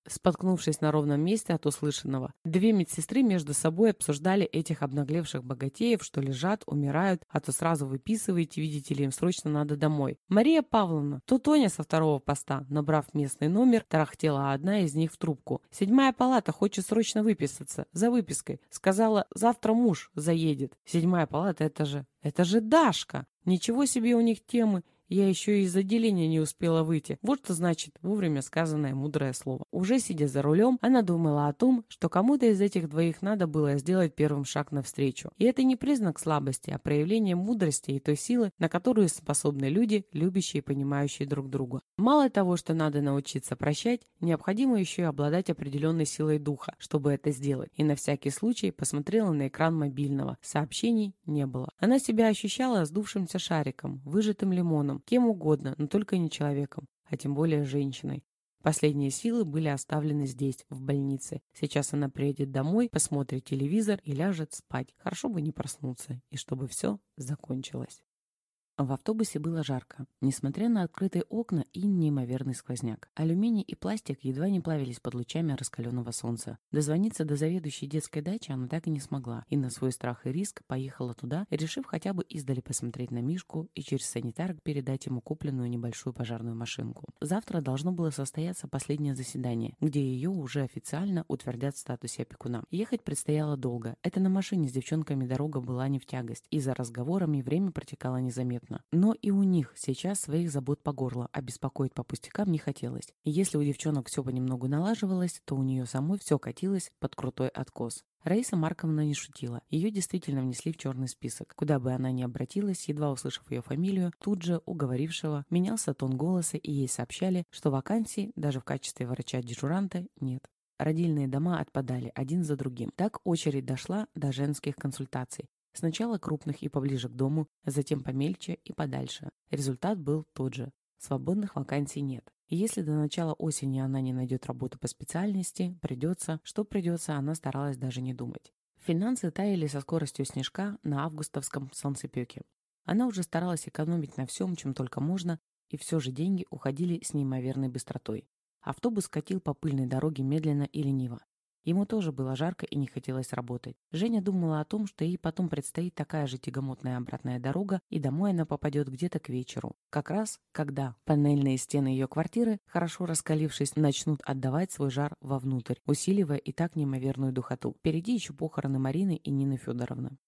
Споткнувшись на ровном месте от услышанного, две медсестры между собой обсуждали этих обнаглевших богатеев, что лежат, умирают, а то сразу выписываете, видите ли, им срочно надо домой. «Мария Павловна, то Тоня со второго поста», набрав местный номер, тарахтела одна из них в трубку. «Седьмая палата хочет срочно выписаться. За выпиской. Сказала, завтра муж заедет». Седьмая палата, это же Дашка. Ничего себе у них темы. Я еще и из отделения не успела выйти. Вот что значит вовремя сказанное мудрое слово. Уже сидя за рулем, она думала о том, что кому-то из этих двоих надо было сделать первым шаг навстречу. И это не признак слабости, а проявление мудрости и той силы, на которую способны люди, любящие и понимающие друг друга. Мало того, что надо научиться прощать, необходимо еще и обладать определенной силой духа, чтобы это сделать. И на всякий случай посмотрела на экран мобильного. Сообщений не было. Она себя ощущала сдувшимся шариком, выжатым лимоном, кем угодно, но только не человеком, а тем более женщиной. Последние силы были оставлены здесь, в больнице. Сейчас она приедет домой, посмотрит телевизор и ляжет спать. Хорошо бы не проснуться, и чтобы все закончилось. В автобусе было жарко, несмотря на открытые окна и неимоверный сквозняк. Алюминий и пластик едва не плавились под лучами раскаленного солнца. Дозвониться до заведующей детской дачи она так и не смогла, и на свой страх и риск поехала туда, решив хотя бы издали посмотреть на Мишку и через санитарок передать ему купленную небольшую пожарную машинку. Завтра должно было состояться последнее заседание, где ее уже официально утвердят в статусе опекуна. Ехать предстояло долго. Это на машине с девчонками дорога была не в тягость, и за разговорами время протекало незаметно. Но и у них сейчас своих забот по горло, а беспокоить по пустякам не хотелось. И если у девчонок все понемногу налаживалось, то у нее самой все катилось под крутой откос. Раиса Марковна не шутила. Ее действительно внесли в черный список. Куда бы она ни обратилась, едва услышав ее фамилию, тут же уговорившего менялся тон голоса, и ей сообщали, что вакансий даже в качестве врача-дежуранта нет. Родильные дома отпадали один за другим. Так очередь дошла до женских консультаций. Сначала крупных и поближе к дому, затем помельче и подальше. Результат был тот же. Свободных вакансий нет. И если до начала осени она не найдет работу по специальности, что придется, она старалась даже не думать. Финансы таяли со скоростью снежка на августовском солнцепеке. Она уже старалась экономить на всем, чем только можно, и все же деньги уходили с неимоверной быстротой. Автобус катил по пыльной дороге медленно и лениво. Ему тоже было жарко и не хотелось работать. Женя думала о том, что ей потом предстоит такая же тягомотная обратная дорога, и домой она попадет где-то к вечеру. Как раз, когда панельные стены ее квартиры, хорошо раскалившись, начнут отдавать свой жар вовнутрь, усиливая и так неимоверную духоту. Впереди еще похороны Марины и Нины Федоровны.